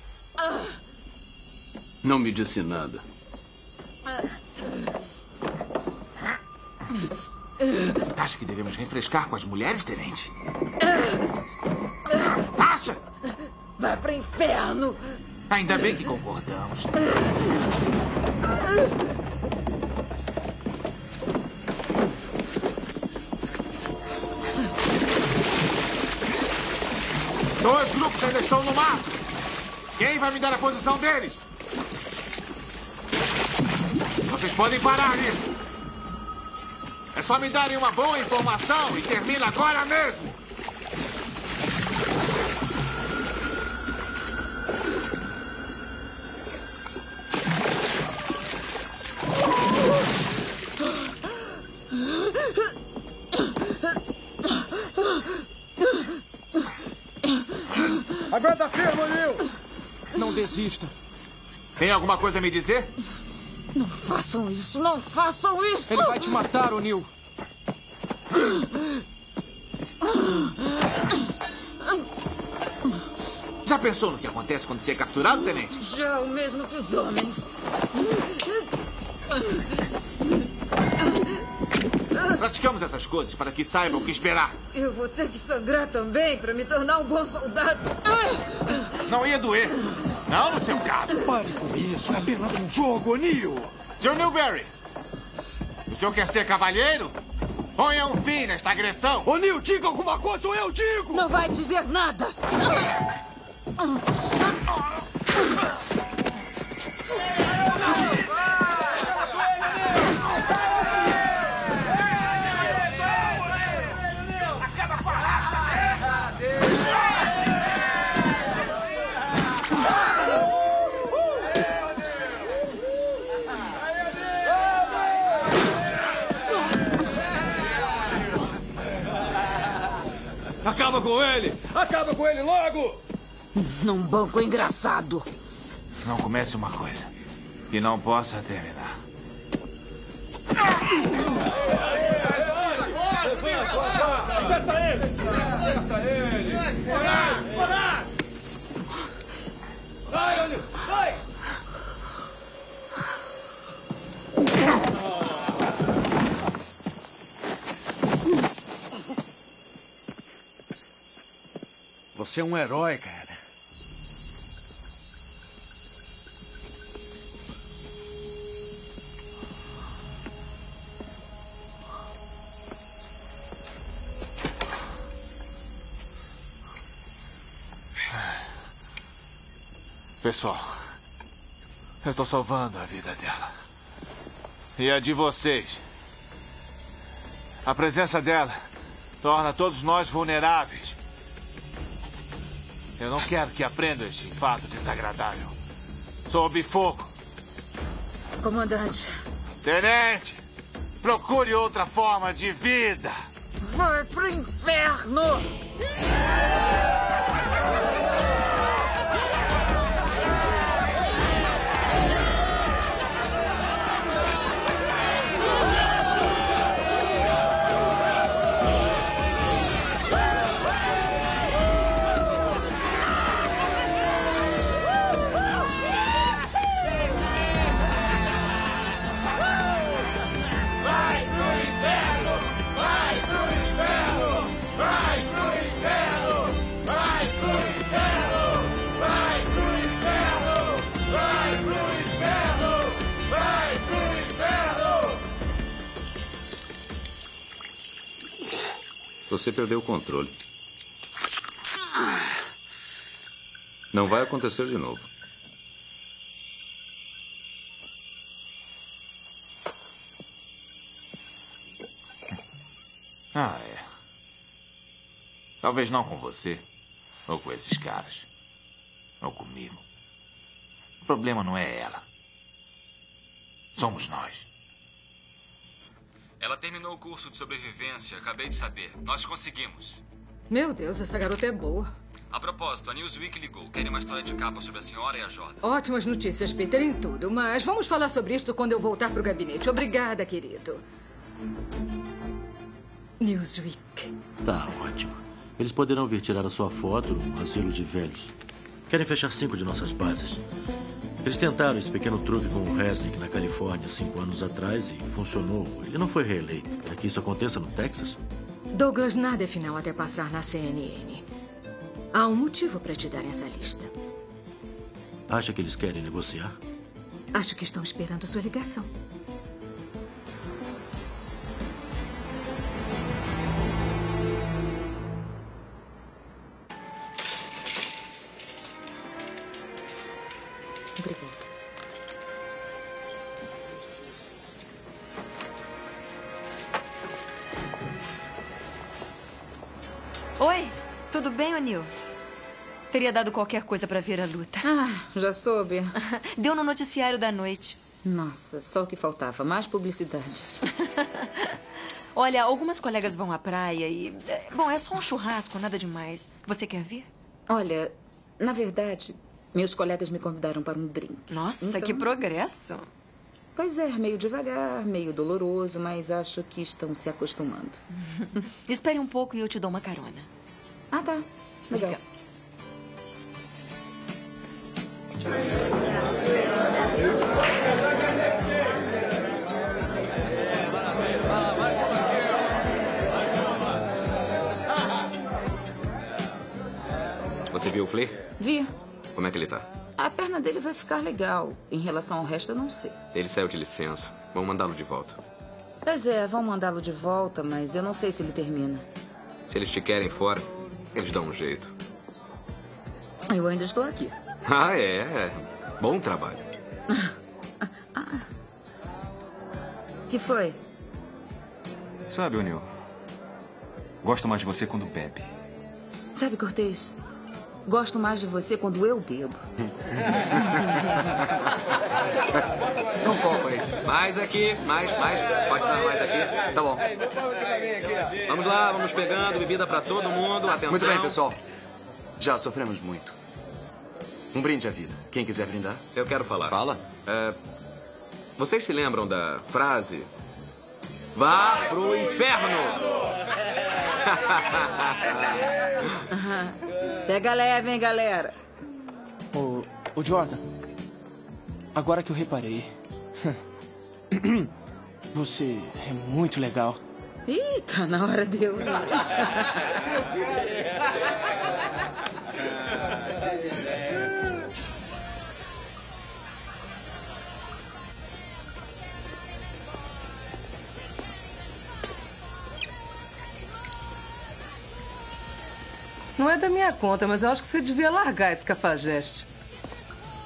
Speaker 3: Não me disse nada.
Speaker 12: Acha que devemos refrescar com as mulheres, tenente? Acha?
Speaker 15: Vai pro inferno!
Speaker 12: Ainda bem que concordamos. Dois grupos ainda estão no mato. Quem vai me dar a posição deles? Vocês podem parar isso. É só me darem uma boa informação e termina agora mesmo.
Speaker 21: Aguenta firme, Neil!
Speaker 28: Não desista.
Speaker 12: Tem alguma coisa a me dizer?
Speaker 15: Não façam isso! Não façam isso!
Speaker 28: Ele vai te matar, O'Neill.
Speaker 12: Já pensou no que acontece quando você é capturado, tenente?
Speaker 15: Já o mesmo que os homens.
Speaker 12: Praticamos essas coisas para que saibam o que esperar.
Speaker 15: Eu vou ter que sangrar também para me tornar um bom soldado.
Speaker 12: Não ia doer. Não no seu caso.
Speaker 19: Pare com isso. É apenas um jogo, O'Neill.
Speaker 12: Sr. Newberry, o senhor quer ser cavalheiro? Ponha um fim nesta agressão.
Speaker 19: O'Neill, diga alguma coisa ou eu digo.
Speaker 15: Não vai dizer nada.
Speaker 7: Acaba com ele! Acaba com ele logo!
Speaker 15: Num banco engraçado.
Speaker 12: Não comece uma coisa que não possa terminar.
Speaker 7: Acerta ele! Acerta ele! Parar! Vai, O'Neill! Vai!
Speaker 19: Você é um herói, cara.
Speaker 12: Pessoal, eu tô salvando a vida dela. E a de vocês. A presença dela torna todos nós vulneráveis. Eu não quero que aprendam este fato desagradável. Sob fogo.
Speaker 15: Comandante.
Speaker 12: Tenente, procure outra forma de vida.
Speaker 15: Vai pro inferno!
Speaker 1: Você perdeu o controle. Não vai acontecer de novo.
Speaker 12: Ah, é. Talvez não com você, ou com esses caras, ou comigo. O problema não é ela. Somos nós.
Speaker 3: Ela terminou o curso de sobrevivência, acabei de saber. Nós conseguimos.
Speaker 26: Meu Deus, essa garota é boa.
Speaker 3: A propósito, a Newsweek ligou. Querem uma história de capa sobre a senhora e a Jordan.
Speaker 26: Ótimas notícias, Peter, em tudo. Mas vamos falar sobre isto quando eu voltar pro gabinete. Obrigada, querido. Newsweek.
Speaker 9: Tá ótimo. Eles poderão vir tirar a sua foto no asilo de velhos. Querem fechar 5 de nossas bases. Eles tentaram esse pequeno truque com o Resnick na Califórnia 5 anos atrás e funcionou. Ele não foi reeleito. Quer que isso aconteça no Texas?
Speaker 26: Douglas, nada é final até passar na CNN. Há um motivo para te dar essa lista.
Speaker 9: Acha que eles querem negociar?
Speaker 26: Acho que estão esperando sua ligação.
Speaker 15: Obrigada.
Speaker 2: Oi, tudo bem, O'Neill? Teria dado qualquer coisa para ver a luta.
Speaker 15: Ah, já soube.
Speaker 2: Deu no noticiário da noite.
Speaker 15: Nossa, só o que faltava. Mais publicidade.
Speaker 2: Olha, algumas colegas vão à praia e... Bom, é só um churrasco, nada demais. Você quer vir?
Speaker 15: Olha, na verdade, meus colegas me convidaram para um drink.
Speaker 2: Nossa,
Speaker 15: então...
Speaker 2: que progresso.
Speaker 15: Pois é, meio devagar, meio doloroso, mas acho que estão se acostumando.
Speaker 2: Espere um pouco e eu te dou uma carona.
Speaker 15: Ah, tá. Legal.
Speaker 3: Você viu o Flea?
Speaker 15: Vi.
Speaker 3: Como é que ele tá?
Speaker 15: A perna dele vai ficar legal. Em relação ao resto, eu não sei.
Speaker 3: Ele saiu de licença. Vamos mandá-lo de volta.
Speaker 15: Pois é, vão mandá-lo de volta, mas eu não sei se ele termina.
Speaker 3: Se eles te querem fora, eles dão um jeito.
Speaker 15: Eu ainda estou aqui.
Speaker 3: Ah, é. Bom trabalho.
Speaker 15: Que foi?
Speaker 20: Sabe, O'Neill, gosto mais de você quando bebe.
Speaker 15: Sabe, Cortez, gosto mais de você quando eu bebo.
Speaker 3: Um copo aí. Mais aqui, mais. Pode dar mais aqui. Tá bom. Vamos lá, vamos pegando bebida pra todo mundo. Atenção.
Speaker 6: Muito bem, pessoal. Já sofremos muito. Um brinde à vida. Quem quiser brindar?
Speaker 3: Eu quero falar.
Speaker 6: Fala.
Speaker 3: Vocês se lembram da frase? Vá pro inferno!
Speaker 15: Pega leve, hein, galera?
Speaker 25: Ô, Jordan. Agora que eu reparei. Você é muito legal.
Speaker 15: Ih, tá na hora de eu ir.
Speaker 10: Não é da minha conta, mas eu acho que você devia largar esse cafajeste.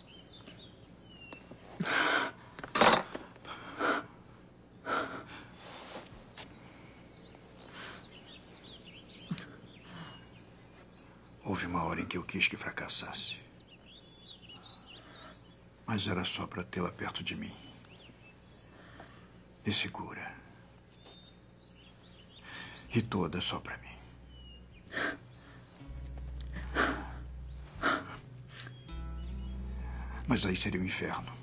Speaker 14: quis que fracassasse. Mas era só para tê-la perto de mim. E segura. E toda só para mim. Mas aí seria o inferno.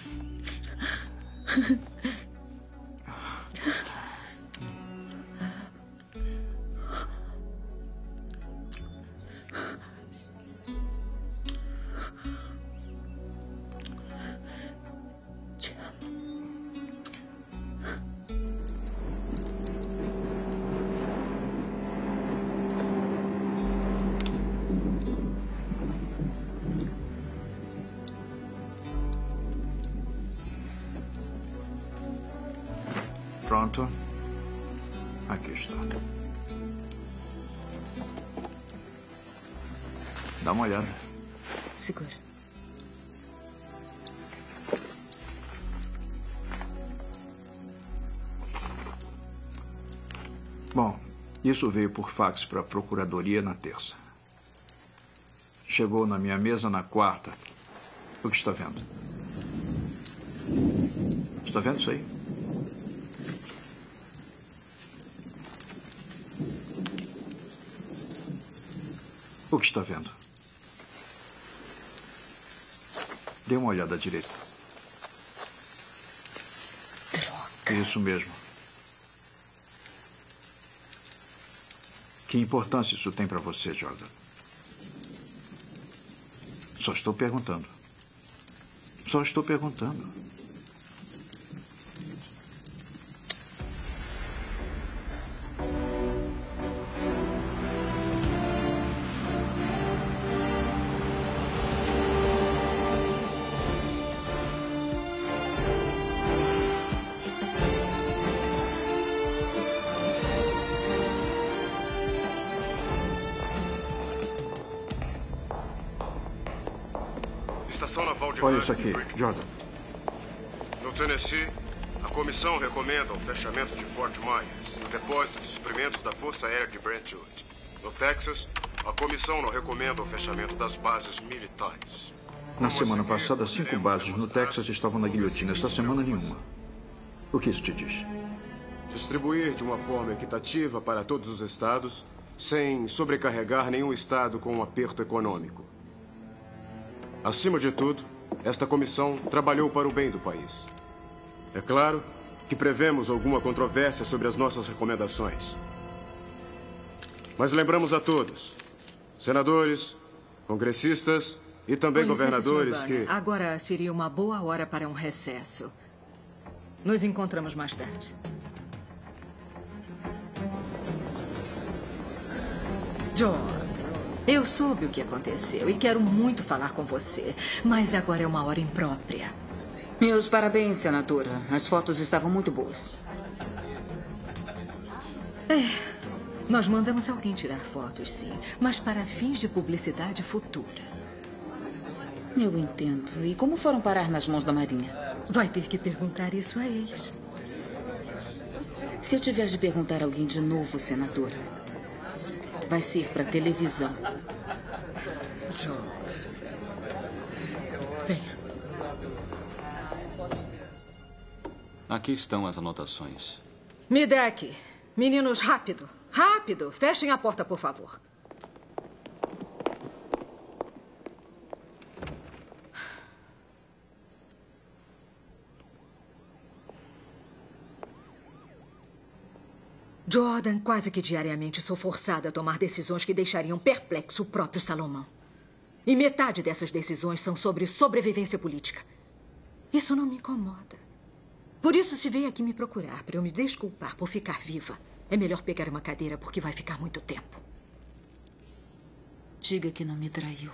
Speaker 14: Pronto. Aqui está. Dá uma olhada.
Speaker 15: Segura.
Speaker 14: Bom, isso veio por fax para a Procuradoria na terça. Chegou na minha mesa na quarta. O que está vendo? Está vendo isso aí? O que está vendo? Dê uma olhada à direita. Droga. Isso mesmo. Que importância isso tem para você, Jordan? Só estou perguntando. Só estou perguntando.
Speaker 8: Estação Naval de
Speaker 14: Olha isso aqui, Jordan.
Speaker 8: No Tennessee, a comissão recomenda o fechamento de Fort Myers e o depósito de suprimentos da Força Aérea de Brentwood. No Texas, a comissão não recomenda o fechamento das bases militares.
Speaker 14: Na semana passada, 5 bases no Texas estavam na guilhotina. Esta semana, nenhuma. O que isso te diz?
Speaker 8: Distribuir de uma forma equitativa para todos os estados, sem sobrecarregar nenhum estado com um aperto econômico. Acima de tudo, esta comissão trabalhou para o bem do país. É claro que prevemos alguma controvérsia sobre as nossas recomendações. Mas lembramos a todos, senadores, congressistas e também
Speaker 26: Com licença,
Speaker 8: governadores
Speaker 26: Sr.
Speaker 8: que...
Speaker 26: Banner. Agora seria uma boa hora para um recesso. Nos encontramos mais tarde. Jordan, eu soube o que aconteceu e quero muito falar com você, mas agora é uma hora imprópria.
Speaker 15: Meus parabéns, senadora. As fotos estavam muito boas.
Speaker 26: Nós mandamos alguém tirar fotos, sim, mas para fins de publicidade futura.
Speaker 15: Eu entendo. E como foram parar nas mãos da Marinha?
Speaker 26: Vai ter que perguntar isso a eles.
Speaker 15: Se eu tiver de perguntar a alguém de novo, senadora, vai ser para televisão.
Speaker 26: Joe. Venha.
Speaker 13: Aqui estão as anotações.
Speaker 26: Midek, meninos, rápido. Rápido. Fechem a porta, por favor. Jordan, quase que diariamente sou forçada a tomar decisões que deixariam perplexo o próprio Salomão. E metade dessas decisões são sobre sobrevivência política. Isso não me incomoda. Por isso, se veio aqui me procurar para eu me desculpar por ficar viva, é melhor pegar uma cadeira porque vai ficar muito tempo.
Speaker 15: Diga que não me traiu.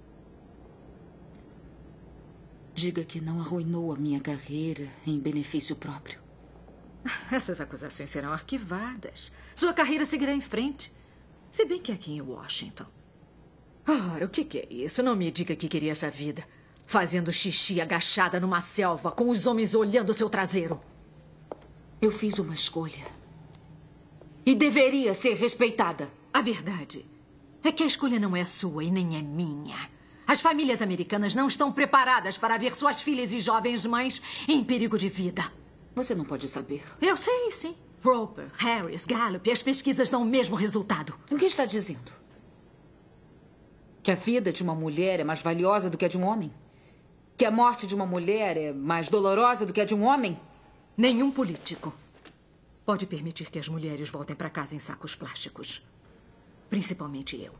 Speaker 15: Diga que não arruinou a minha carreira em benefício próprio.
Speaker 26: Essas acusações serão arquivadas. Sua carreira seguirá em frente. Se bem que aqui em Washington. Ora, o que é isso? Não me diga que queria essa vida. Fazendo xixi agachada numa selva, com os homens olhando o seu traseiro.
Speaker 15: Eu fiz uma escolha. E deveria ser respeitada.
Speaker 26: A verdade É que a escolha não é sua e nem é minha. As famílias americanas não estão preparadas para ver suas filhas e jovens mães em perigo de vida.
Speaker 15: Você não pode saber.
Speaker 26: Eu sei, sim. Roper, Harris, Gallup, as pesquisas dão o mesmo resultado.
Speaker 15: O que está dizendo? Que a vida de uma mulher é mais valiosa do que a de um homem? Que a morte de uma mulher é mais dolorosa do que a de um homem?
Speaker 26: Nenhum político pode permitir que as mulheres voltem para casa em sacos plásticos. Principalmente eu.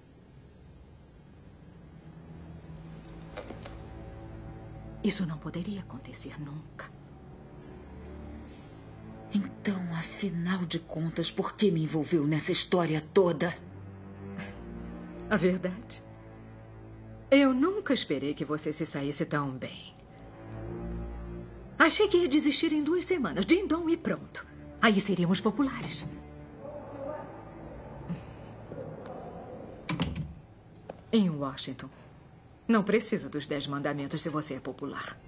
Speaker 26: Isso não poderia acontecer nunca.
Speaker 15: Então, afinal de contas, por que me envolveu nessa história toda?
Speaker 26: A verdade, eu nunca esperei que você se saísse tão bem. Achei que ia desistir em 2 semanas. Din-dom e pronto. Aí seríamos populares. Em Washington, não precisa dos 10 mandamentos se você é popular.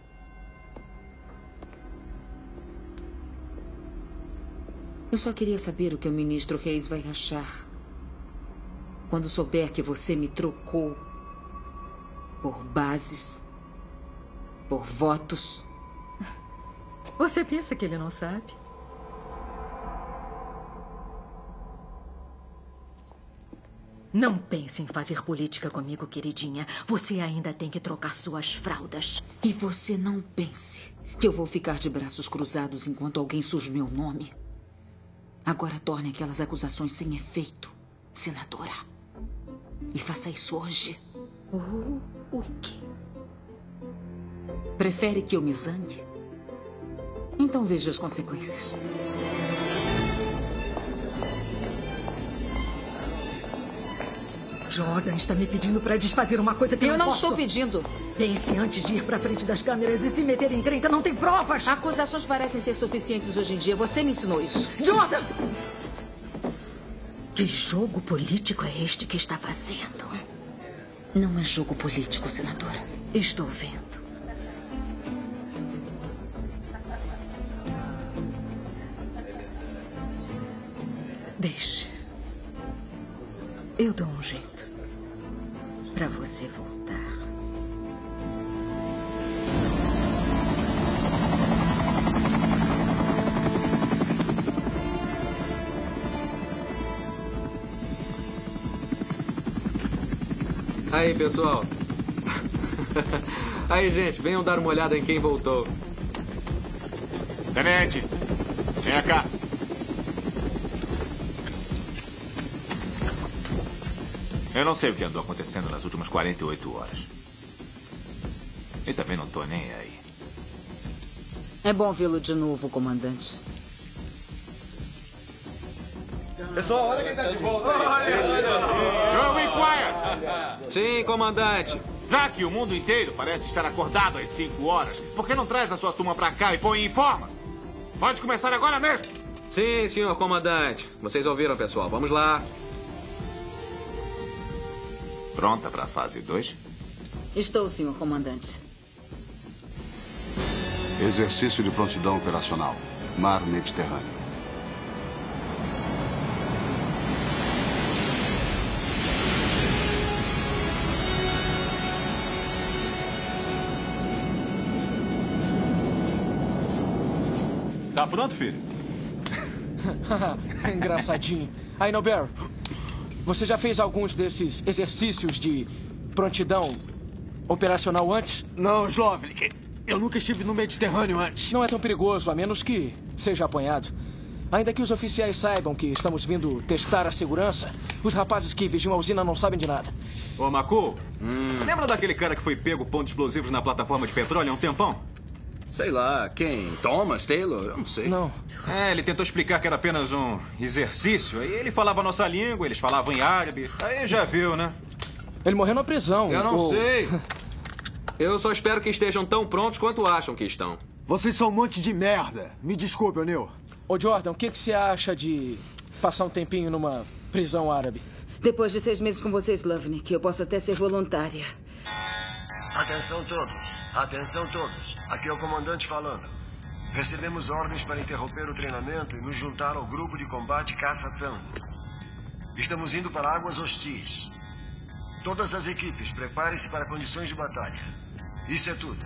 Speaker 15: Eu só queria saber o que o ministro Reis vai achar quando souber que você me trocou por bases, por votos.
Speaker 26: Você pensa que ele não sabe? Não pense em fazer política comigo, queridinha. Você ainda tem que trocar suas fraldas.
Speaker 15: E você não pense que eu vou ficar de braços cruzados enquanto alguém surge meu nome. Agora torne aquelas acusações sem efeito, senadora. E faça isso hoje.
Speaker 26: O quê?
Speaker 15: Prefere que eu me zangue? Então veja as consequências.
Speaker 26: Jordan está me pedindo para desfazer uma coisa que eu
Speaker 15: não
Speaker 26: posso.
Speaker 15: estou pedindo.
Speaker 26: Pense antes de ir para frente das câmeras e se meter em encrenca. Não tem provas.
Speaker 15: Acusações parecem ser suficientes hoje em dia. Você me ensinou isso.
Speaker 26: Jordan! Que jogo político é este que está fazendo?
Speaker 15: Não é jogo político, senadora.
Speaker 26: Estou vendo. Deixe. Eu dou um jeito para você voltar.
Speaker 3: Aí, pessoal. Aí, gente, venham dar uma olhada em quem voltou.
Speaker 12: Tenente, venha cá. Eu não sei o que andou acontecendo nas últimas 48 horas. E também não tô nem aí.
Speaker 15: É bom vê-lo de novo, comandante.
Speaker 28: Pessoal, olha quem está de volta.
Speaker 12: Joe Wyatt!
Speaker 3: Sim, comandante.
Speaker 12: Já que o mundo inteiro parece estar acordado às 5 horas, por que não traz a sua turma pra cá e põe em forma? Pode começar agora mesmo.
Speaker 3: Sim, senhor comandante. Vocês ouviram, pessoal. Vamos lá.
Speaker 12: Pronta para a fase 2?
Speaker 15: Estou, senhor comandante.
Speaker 5: Exercício de prontidão operacional. Mar Mediterrâneo.
Speaker 28: Tá pronto, filho?
Speaker 25: Engraçadinho. Aí, Nobel, você já fez alguns desses exercícios de prontidão operacional antes?
Speaker 28: Não, Slovnik. Eu nunca estive no Mediterrâneo antes.
Speaker 25: Não é tão perigoso, a menos que seja apanhado. Ainda que os oficiais saibam que estamos vindo testar a segurança, os rapazes que vigiam a usina não sabem de nada.
Speaker 20: Ô, Macu, lembra daquele cara que foi pego pondo explosivos na plataforma de petróleo há um tempão?
Speaker 5: Sei lá, quem? Thomas, Taylor? Eu não sei.
Speaker 25: Não.
Speaker 20: É, ele tentou explicar que era apenas um exercício. Aí ele falava a nossa língua, eles falavam em árabe. Aí já viu, né?
Speaker 25: Ele morreu na prisão.
Speaker 5: Eu não sei.
Speaker 3: Eu só espero que estejam tão prontos quanto acham que estão.
Speaker 28: Vocês são um monte de merda. Me desculpe, O'Neill.
Speaker 25: Ô, Jordan, o que você acha de passar um tempinho numa prisão árabe?
Speaker 15: Depois de 6 meses com você, Slovnik, eu posso até ser voluntária.
Speaker 16: Atenção todos. Atenção todos. Aqui é o comandante falando. Recebemos ordens para interromper o treinamento e nos juntar ao grupo de combate Caça-Tango. Estamos indo para águas hostis. Todas as equipes, preparem-se para condições de batalha. Isso é tudo.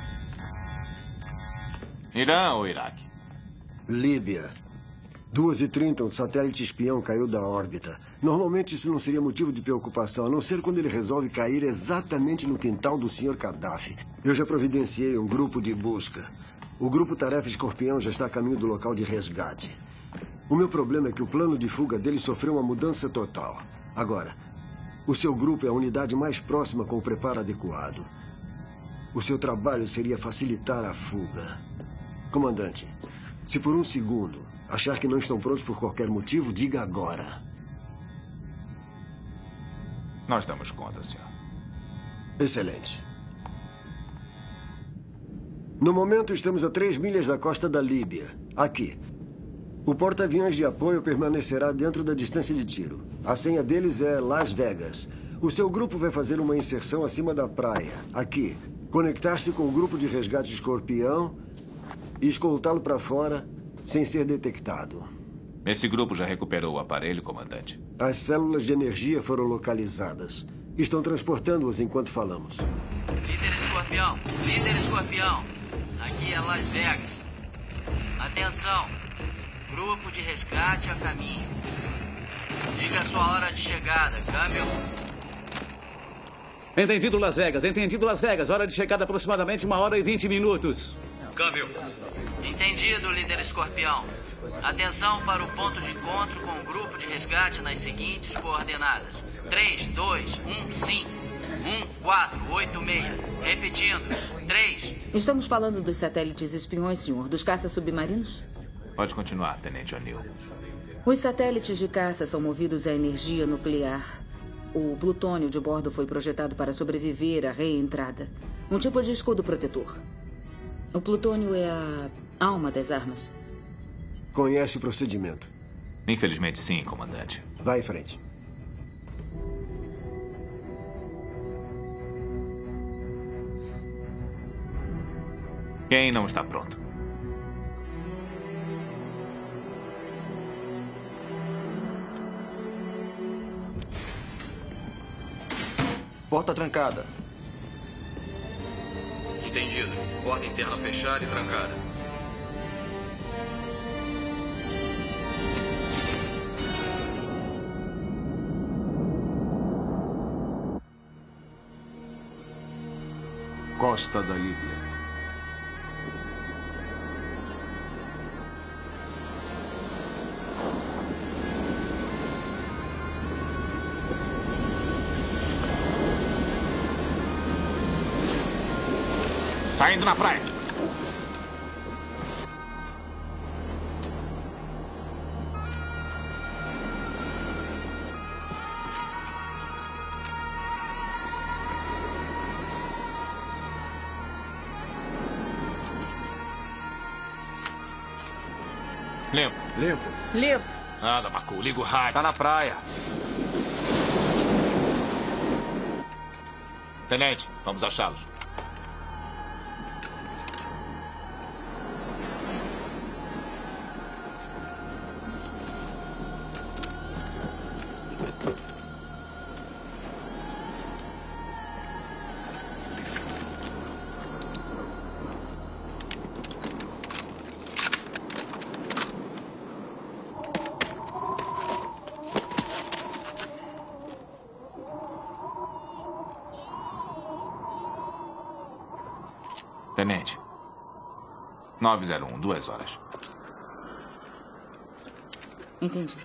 Speaker 12: Irã ou Iraque?
Speaker 7: Líbia. 2h30, um satélite espião caiu da órbita. Normalmente isso não seria motivo de preocupação, a não ser quando ele resolve cair exatamente no quintal do Sr. Gaddafi. Eu já providenciei um grupo de busca. O grupo Tarefa Escorpião já está a caminho do local de resgate. O meu problema é que o plano de fuga dele sofreu uma mudança total. Agora, o seu grupo é a unidade mais próxima com o preparo adequado. O seu trabalho seria facilitar a fuga. Comandante, se por um segundo achar que não estão prontos por qualquer motivo, diga agora.
Speaker 12: Nós damos conta, senhor.
Speaker 7: Excelente. No momento, estamos a 3 milhas da costa da Líbia. Aqui. O porta-aviões de apoio permanecerá dentro da distância de tiro. A senha deles é Las Vegas. O seu grupo vai fazer uma inserção acima da praia. Aqui. Conectar-se com o grupo de resgate Escorpião e escoltá-lo para fora sem ser detectado.
Speaker 12: Esse grupo já recuperou o aparelho, comandante?
Speaker 7: As células de energia foram localizadas. Estão transportando-as enquanto falamos.
Speaker 17: Líder Escorpião. Líder Escorpião. Aqui é Las Vegas. Atenção. Grupo de resgate a caminho. Diga a sua hora de chegada, câmbio.
Speaker 18: Entendido, Las Vegas. Entendido, Las Vegas. Hora de chegada aproximadamente 1h20. Câmbio.
Speaker 17: Entendido, líder Escorpião. Atenção para o ponto de encontro com o grupo de resgate nas seguintes coordenadas. 3, 2, 1, 5. 1, 4, 8, 6. Repetindo. 3.
Speaker 15: Estamos falando dos satélites espiões, senhor. Dos caças submarinos?
Speaker 12: Pode continuar, Tenente O'Neill.
Speaker 15: Os satélites de caça são movidos a energia nuclear. O plutônio de bordo foi projetado para sobreviver à reentrada. Um tipo de escudo protetor. O plutônio é a alma das armas.
Speaker 7: Conhece o procedimento?
Speaker 12: Infelizmente, sim, comandante.
Speaker 7: Vá em frente.
Speaker 12: Quem não está pronto?
Speaker 19: Porta trancada.
Speaker 3: Entendido. Porta interna fechada e trancada.
Speaker 5: Costa da Líbia.
Speaker 12: Saindo na praia. Limpo.
Speaker 7: Limpo.
Speaker 10: Limpo.
Speaker 12: Nada, Macu. Liga o rádio. Tá na praia. Tenente, vamos achá-los. Tenente. 901, 2 horas.
Speaker 15: Entendi.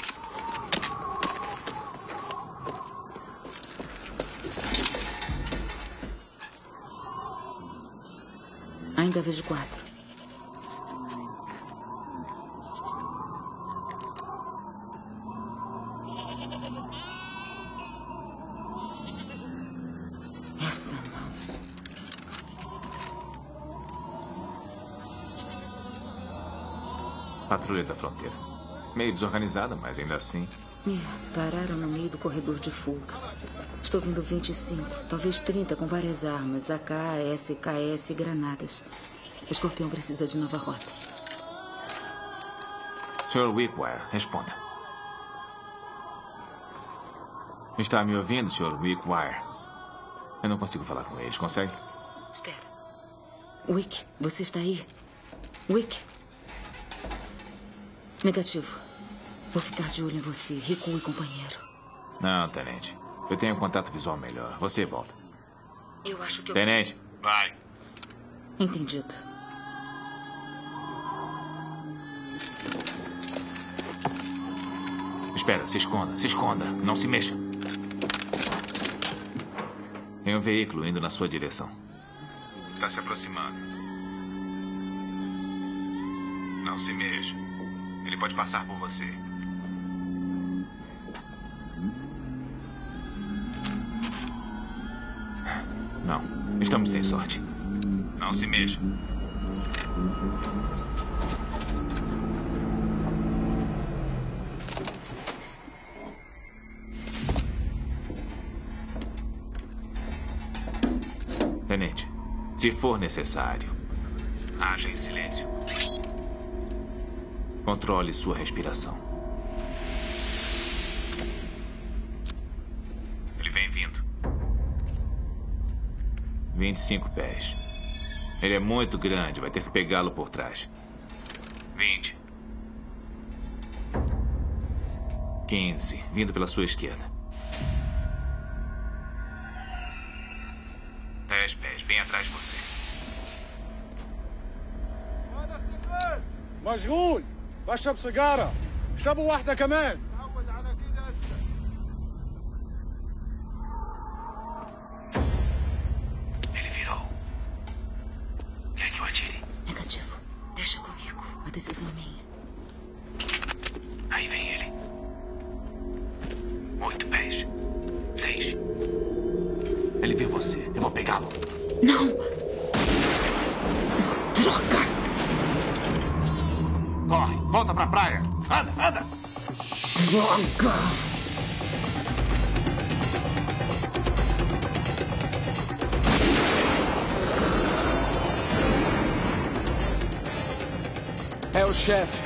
Speaker 15: Ainda vejo 4. Essa não.
Speaker 12: Patrulha da fronteira. Meio desorganizada, mas ainda assim.
Speaker 15: Pararam no meio do corredor de fuga. Estou vendo 25, talvez 30 com várias armas, AK, SKS e granadas. O Escorpião precisa de nova rota.
Speaker 12: Sr. Wickwire, responda. Está me ouvindo, Sr. Wickwire? Eu não consigo falar com eles. Consegue?
Speaker 15: Espera. Wick, você está aí? Wick? Negativo. Vou ficar de olho em você. Recue, companheiro.
Speaker 12: Não, Tenente. Eu tenho um contato visual melhor. Você volta.
Speaker 15: Eu acho que eu...
Speaker 12: Tenente, vai.
Speaker 15: Entendido.
Speaker 12: Espera, se esconda. Se esconda. Não se mexa. Tem um veículo indo na sua direção. Está se aproximando. Não se mexa. Ele pode passar por você. Não. Estamos sem sorte. Não se mexa. Tenente, se for necessário, haja em silêncio. Controle sua respiração. Ele vem vindo. 25 pés. Ele é muito grande, vai ter que pegá-lo por trás. 20. 15, vindo pela sua esquerda. 10 pés, bem atrás de você.
Speaker 21: مشغول بشرب سيجارة اشربوا واحدة كمان
Speaker 12: Ele virou. Quer que eu atire?
Speaker 15: Negativo. Deixa comigo. A decisão é minha.
Speaker 12: Aí vem ele. 8 pés. 6. Ele viu você. Eu vou pegá-lo.
Speaker 15: Não! Droga!
Speaker 12: Corre, volta pra praia. Anda, anda!
Speaker 15: Droga!
Speaker 28: É o chefe.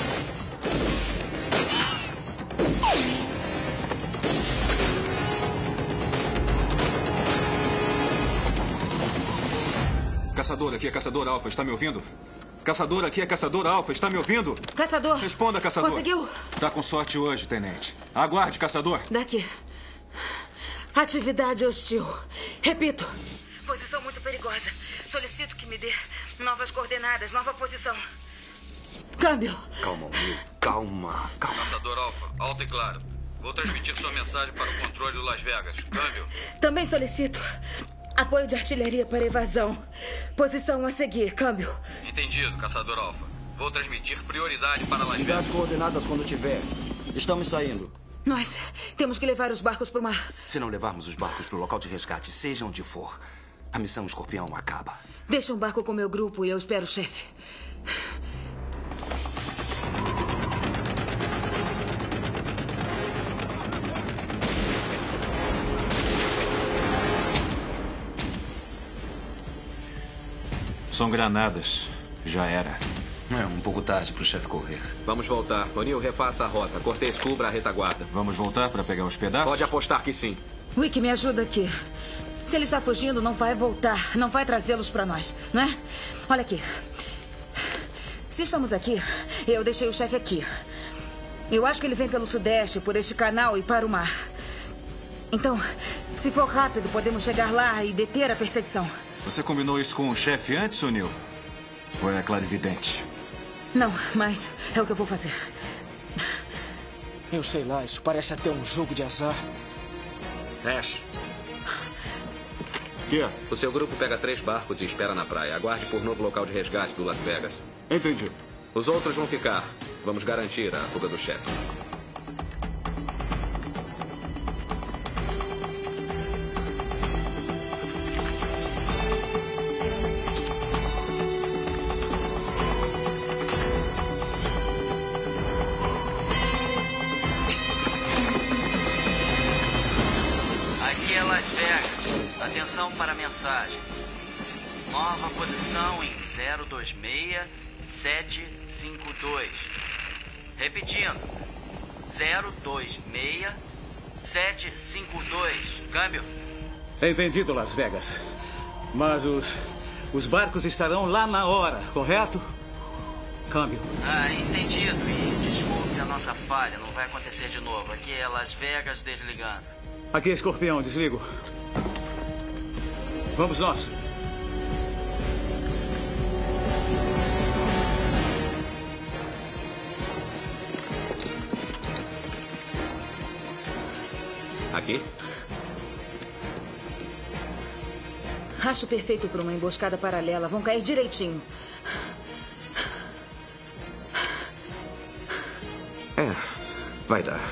Speaker 20: Caçador, aqui é Caçador Alfa, está me ouvindo? Caçador, aqui é Caçador Alfa, está me ouvindo?
Speaker 15: Caçador!
Speaker 20: Responda, Caçador.
Speaker 15: Conseguiu?
Speaker 20: Tá com sorte hoje, Tenente. Aguarde, Caçador.
Speaker 15: Daqui. Atividade hostil. Repito. Posição muito perigosa. Solicito que me dê novas coordenadas, nova posição. Câmbio.
Speaker 3: Calma, Will. Calma.
Speaker 17: Caçador Alfa, alto e claro. Vou transmitir sua mensagem para o controle do Las Vegas. Câmbio.
Speaker 15: Também solicito apoio de artilharia para evasão. Posição a seguir. Câmbio.
Speaker 17: Entendido, Caçador Alfa. Vou transmitir prioridade para Las
Speaker 19: Diga as
Speaker 17: Vegas.
Speaker 19: coordenadas quando tiver. Estamos saindo.
Speaker 15: Nós temos que levar os barcos para o mar.
Speaker 3: Se não levarmos os barcos para o local de resgate, seja onde for, a missão Escorpião acaba.
Speaker 15: Deixa um barco com meu grupo e eu espero o chefe.
Speaker 20: São granadas. Já era.
Speaker 3: É um pouco tarde para o chefe correr. Vamos voltar. O'Neill, refaça a rota. Cortez, cubra a retaguarda.
Speaker 20: Vamos voltar para pegar os pedaços?
Speaker 3: Pode apostar que sim.
Speaker 15: Wick, me ajuda aqui. Se ele está fugindo, não vai voltar. Não vai trazê-los para nós, não é? Olha aqui. Se estamos aqui, eu deixei o chefe aqui. Eu acho que ele vem pelo sudeste, por este canal e para o mar. Então, se for rápido, podemos chegar lá e deter a perseguição.
Speaker 20: Você combinou isso com o chefe antes, O'Neill? Ou é clarividente?
Speaker 15: Não, mas é o que eu vou fazer.
Speaker 28: Eu sei lá, isso parece até um jogo de azar.
Speaker 3: Ash.
Speaker 8: Que é?
Speaker 3: O seu grupo pega 3 barcos e espera na praia. Aguarde por novo local de resgate do Las Vegas.
Speaker 8: Entendi.
Speaker 3: Os outros vão ficar. Vamos garantir a fuga do chefe.
Speaker 17: Aqui é Las Vegas. Atenção para a mensagem. Nova posição em 026752. Repetindo. 026752. 752. Câmbio.
Speaker 18: Entendido, Las Vegas. Mas os barcos estarão lá na hora, correto? Câmbio.
Speaker 17: Entendido. E desculpe a nossa falha. Não vai acontecer de novo. Aqui é Las Vegas desligando.
Speaker 18: Aqui é Escorpião, desligo. Vamos nós.
Speaker 3: Aqui?
Speaker 15: Acho perfeito para uma emboscada paralela. Vão cair direitinho.
Speaker 3: Vai dar.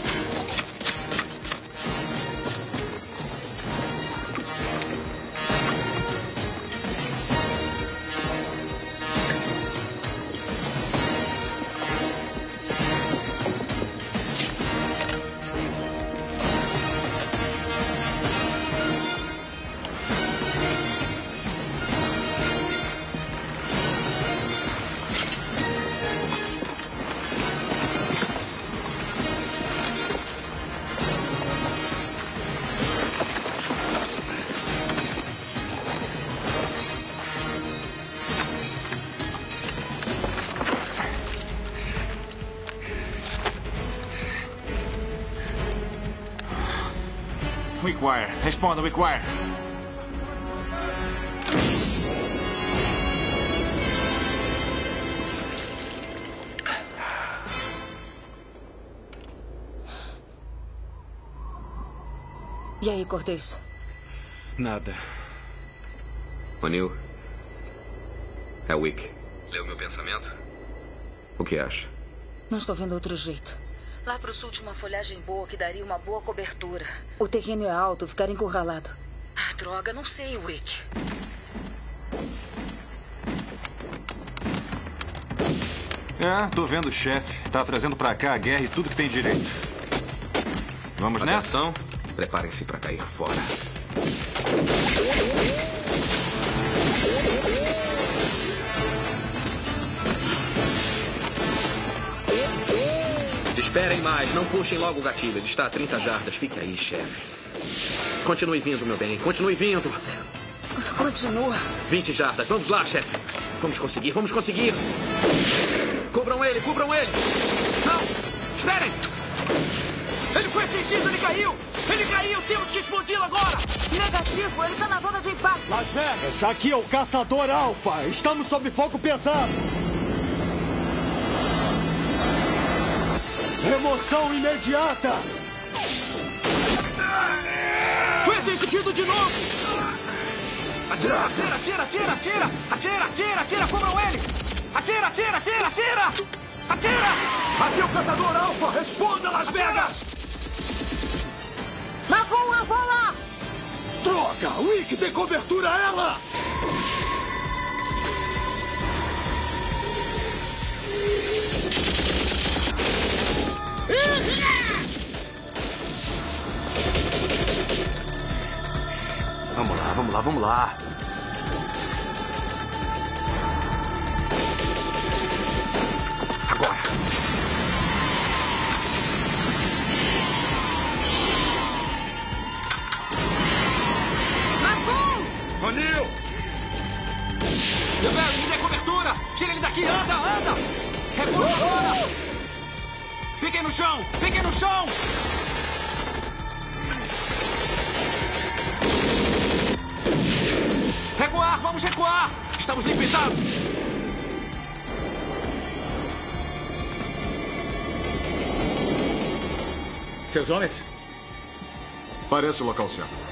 Speaker 12: Wickwire. Responda, Wickwire.
Speaker 15: E aí, Cortez?
Speaker 20: Nada.
Speaker 3: O'Neill. É Wick. Leu meu pensamento? O que acha?
Speaker 15: Não estou vendo outro jeito. Lá pro sul tinha uma folhagem boa que daria uma boa cobertura. O terreno é alto, ficar encurralado. Droga, não sei, Wick.
Speaker 20: Tô vendo o chefe. Tá trazendo pra cá a guerra e tudo que tem direito. Vamos nessa?
Speaker 3: Atenção. Preparem-se pra cair fora. Esperem mais, não puxem logo o gatilho. Ele está a 30 jardas. Fique aí, chefe. Continue vindo, meu bem. Continue vindo.
Speaker 15: Continua.
Speaker 3: 20 jardas. Vamos lá, chefe. Vamos conseguir, vamos conseguir. Cubram ele, cubram ele. Não! Esperem! Ele foi atingido, ele caiu! Ele caiu! Temos que explodi-lo agora!
Speaker 15: Negativo, ele está na zona de impacto.
Speaker 1: Las Vegas, aqui é o Caçador Alpha. Estamos sob fogo pesado. Remoção imediata!
Speaker 3: Foi atingido de novo! Atira, atira, atira, atira, atira! Atira, atira, atira, cubram ele! Atira, atira, atira, atira! Atira!
Speaker 1: Aqui é o Caçador Alpha! Responda, Las Vegas!
Speaker 15: Macon, avola!
Speaker 1: Droga! Wick, dê cobertura a ela!
Speaker 3: Vamos lá, vamos lá, vamos lá. Agora.
Speaker 15: Macon!
Speaker 3: O'Neill! Devero, me dê cobertura! Tira ele daqui, anda, anda! Recua agora! Fiquem no chão! Fiquem no chão! Recuar! Vamos recuar! Estamos limitados!
Speaker 18: Seus homens?
Speaker 5: Parece o local certo.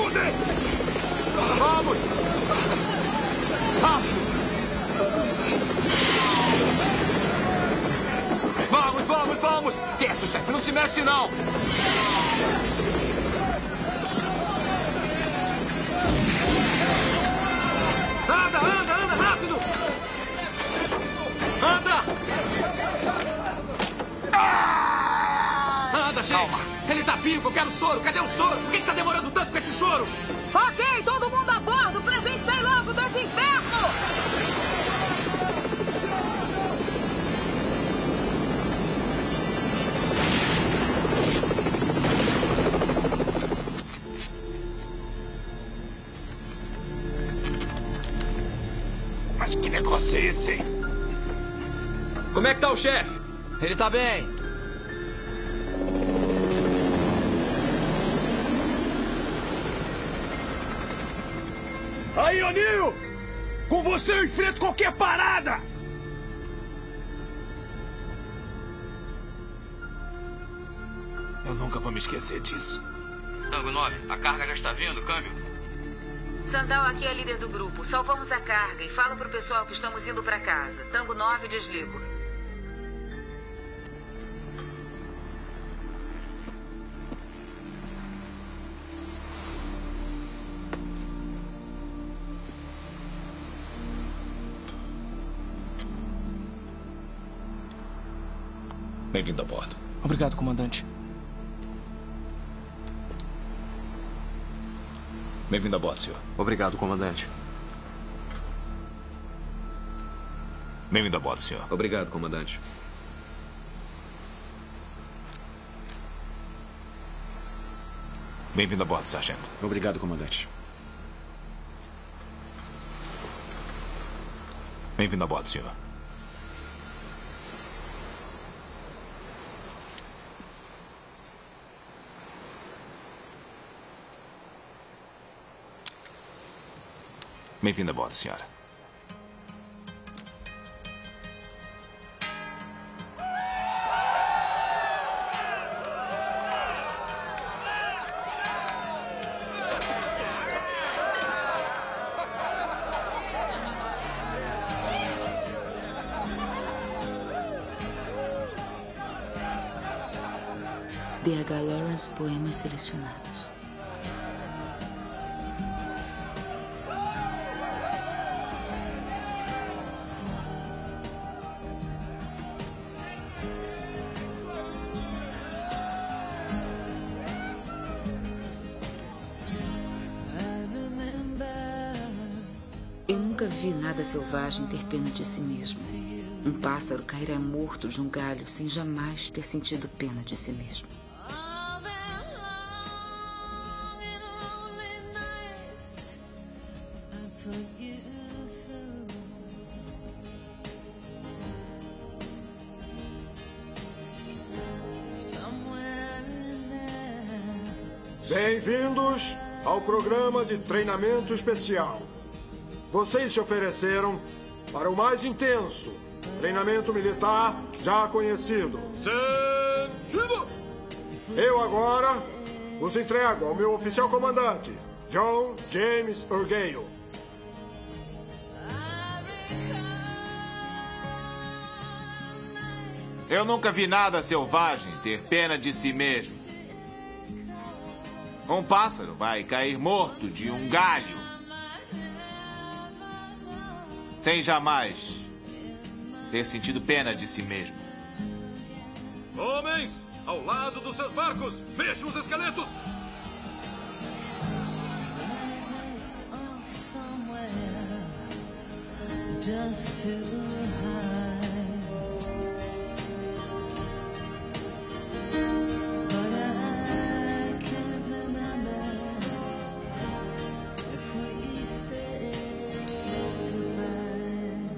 Speaker 3: ajudem!
Speaker 12: Vamos!
Speaker 3: Vamos! Quieto, chefe, não se mexe, não! Anda, rápido! Anda! Anda, gente! Calma. Ele tá vivo, eu quero soro! Cadê o soro? Por que tá demorando tanto com esse soro?
Speaker 15: Ok, todo mundo a bordo pra gente sair logo desse inferno!
Speaker 3: Mas que negócio é esse, hein? Como é que tá o chefe?
Speaker 17: Ele tá bem.
Speaker 3: Aí, O'Neill! Com você eu enfrento qualquer parada! Eu nunca vou me esquecer disso.
Speaker 17: Tango 9, a carga já está vindo, câmbio.
Speaker 15: Sandal aqui é líder do grupo. Salvamos a carga e fala pro pessoal que estamos indo pra casa. Tango 9, desligo.
Speaker 3: Bem-vindo a bordo.
Speaker 25: Obrigado, comandante.
Speaker 3: Bem-vindo a bordo, senhor.
Speaker 2: Obrigado, comandante.
Speaker 3: Bem-vindo a bordo, senhor.
Speaker 2: Obrigado, comandante.
Speaker 3: Bem-vindo a bordo, sargento.
Speaker 28: Obrigado, comandante.
Speaker 3: Bem-vindo a bordo, senhor. Bem-vindo a bordo, senhora.
Speaker 15: D.H. Lawrence, poemas selecionados. Eu nunca vi nada selvagem ter pena de si mesmo. Um pássaro cairá morto de um galho sem jamais ter sentido pena de si mesmo.
Speaker 21: Bem-vindos ao programa de treinamento especial. Vocês se ofereceram para o mais intenso treinamento militar já conhecido. Sentido! Eu agora os entrego ao meu oficial comandante, John James Urgale.
Speaker 12: Eu nunca vi nada selvagem ter pena de si mesmo. Um pássaro vai cair morto de um galho sem jamais ter sentido pena de si mesmo.
Speaker 1: Homens, ao lado dos seus barcos, mexam os esqueletos!
Speaker 6: Just to hide. But I can't remember if we said goodbye.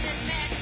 Speaker 6: Captain America.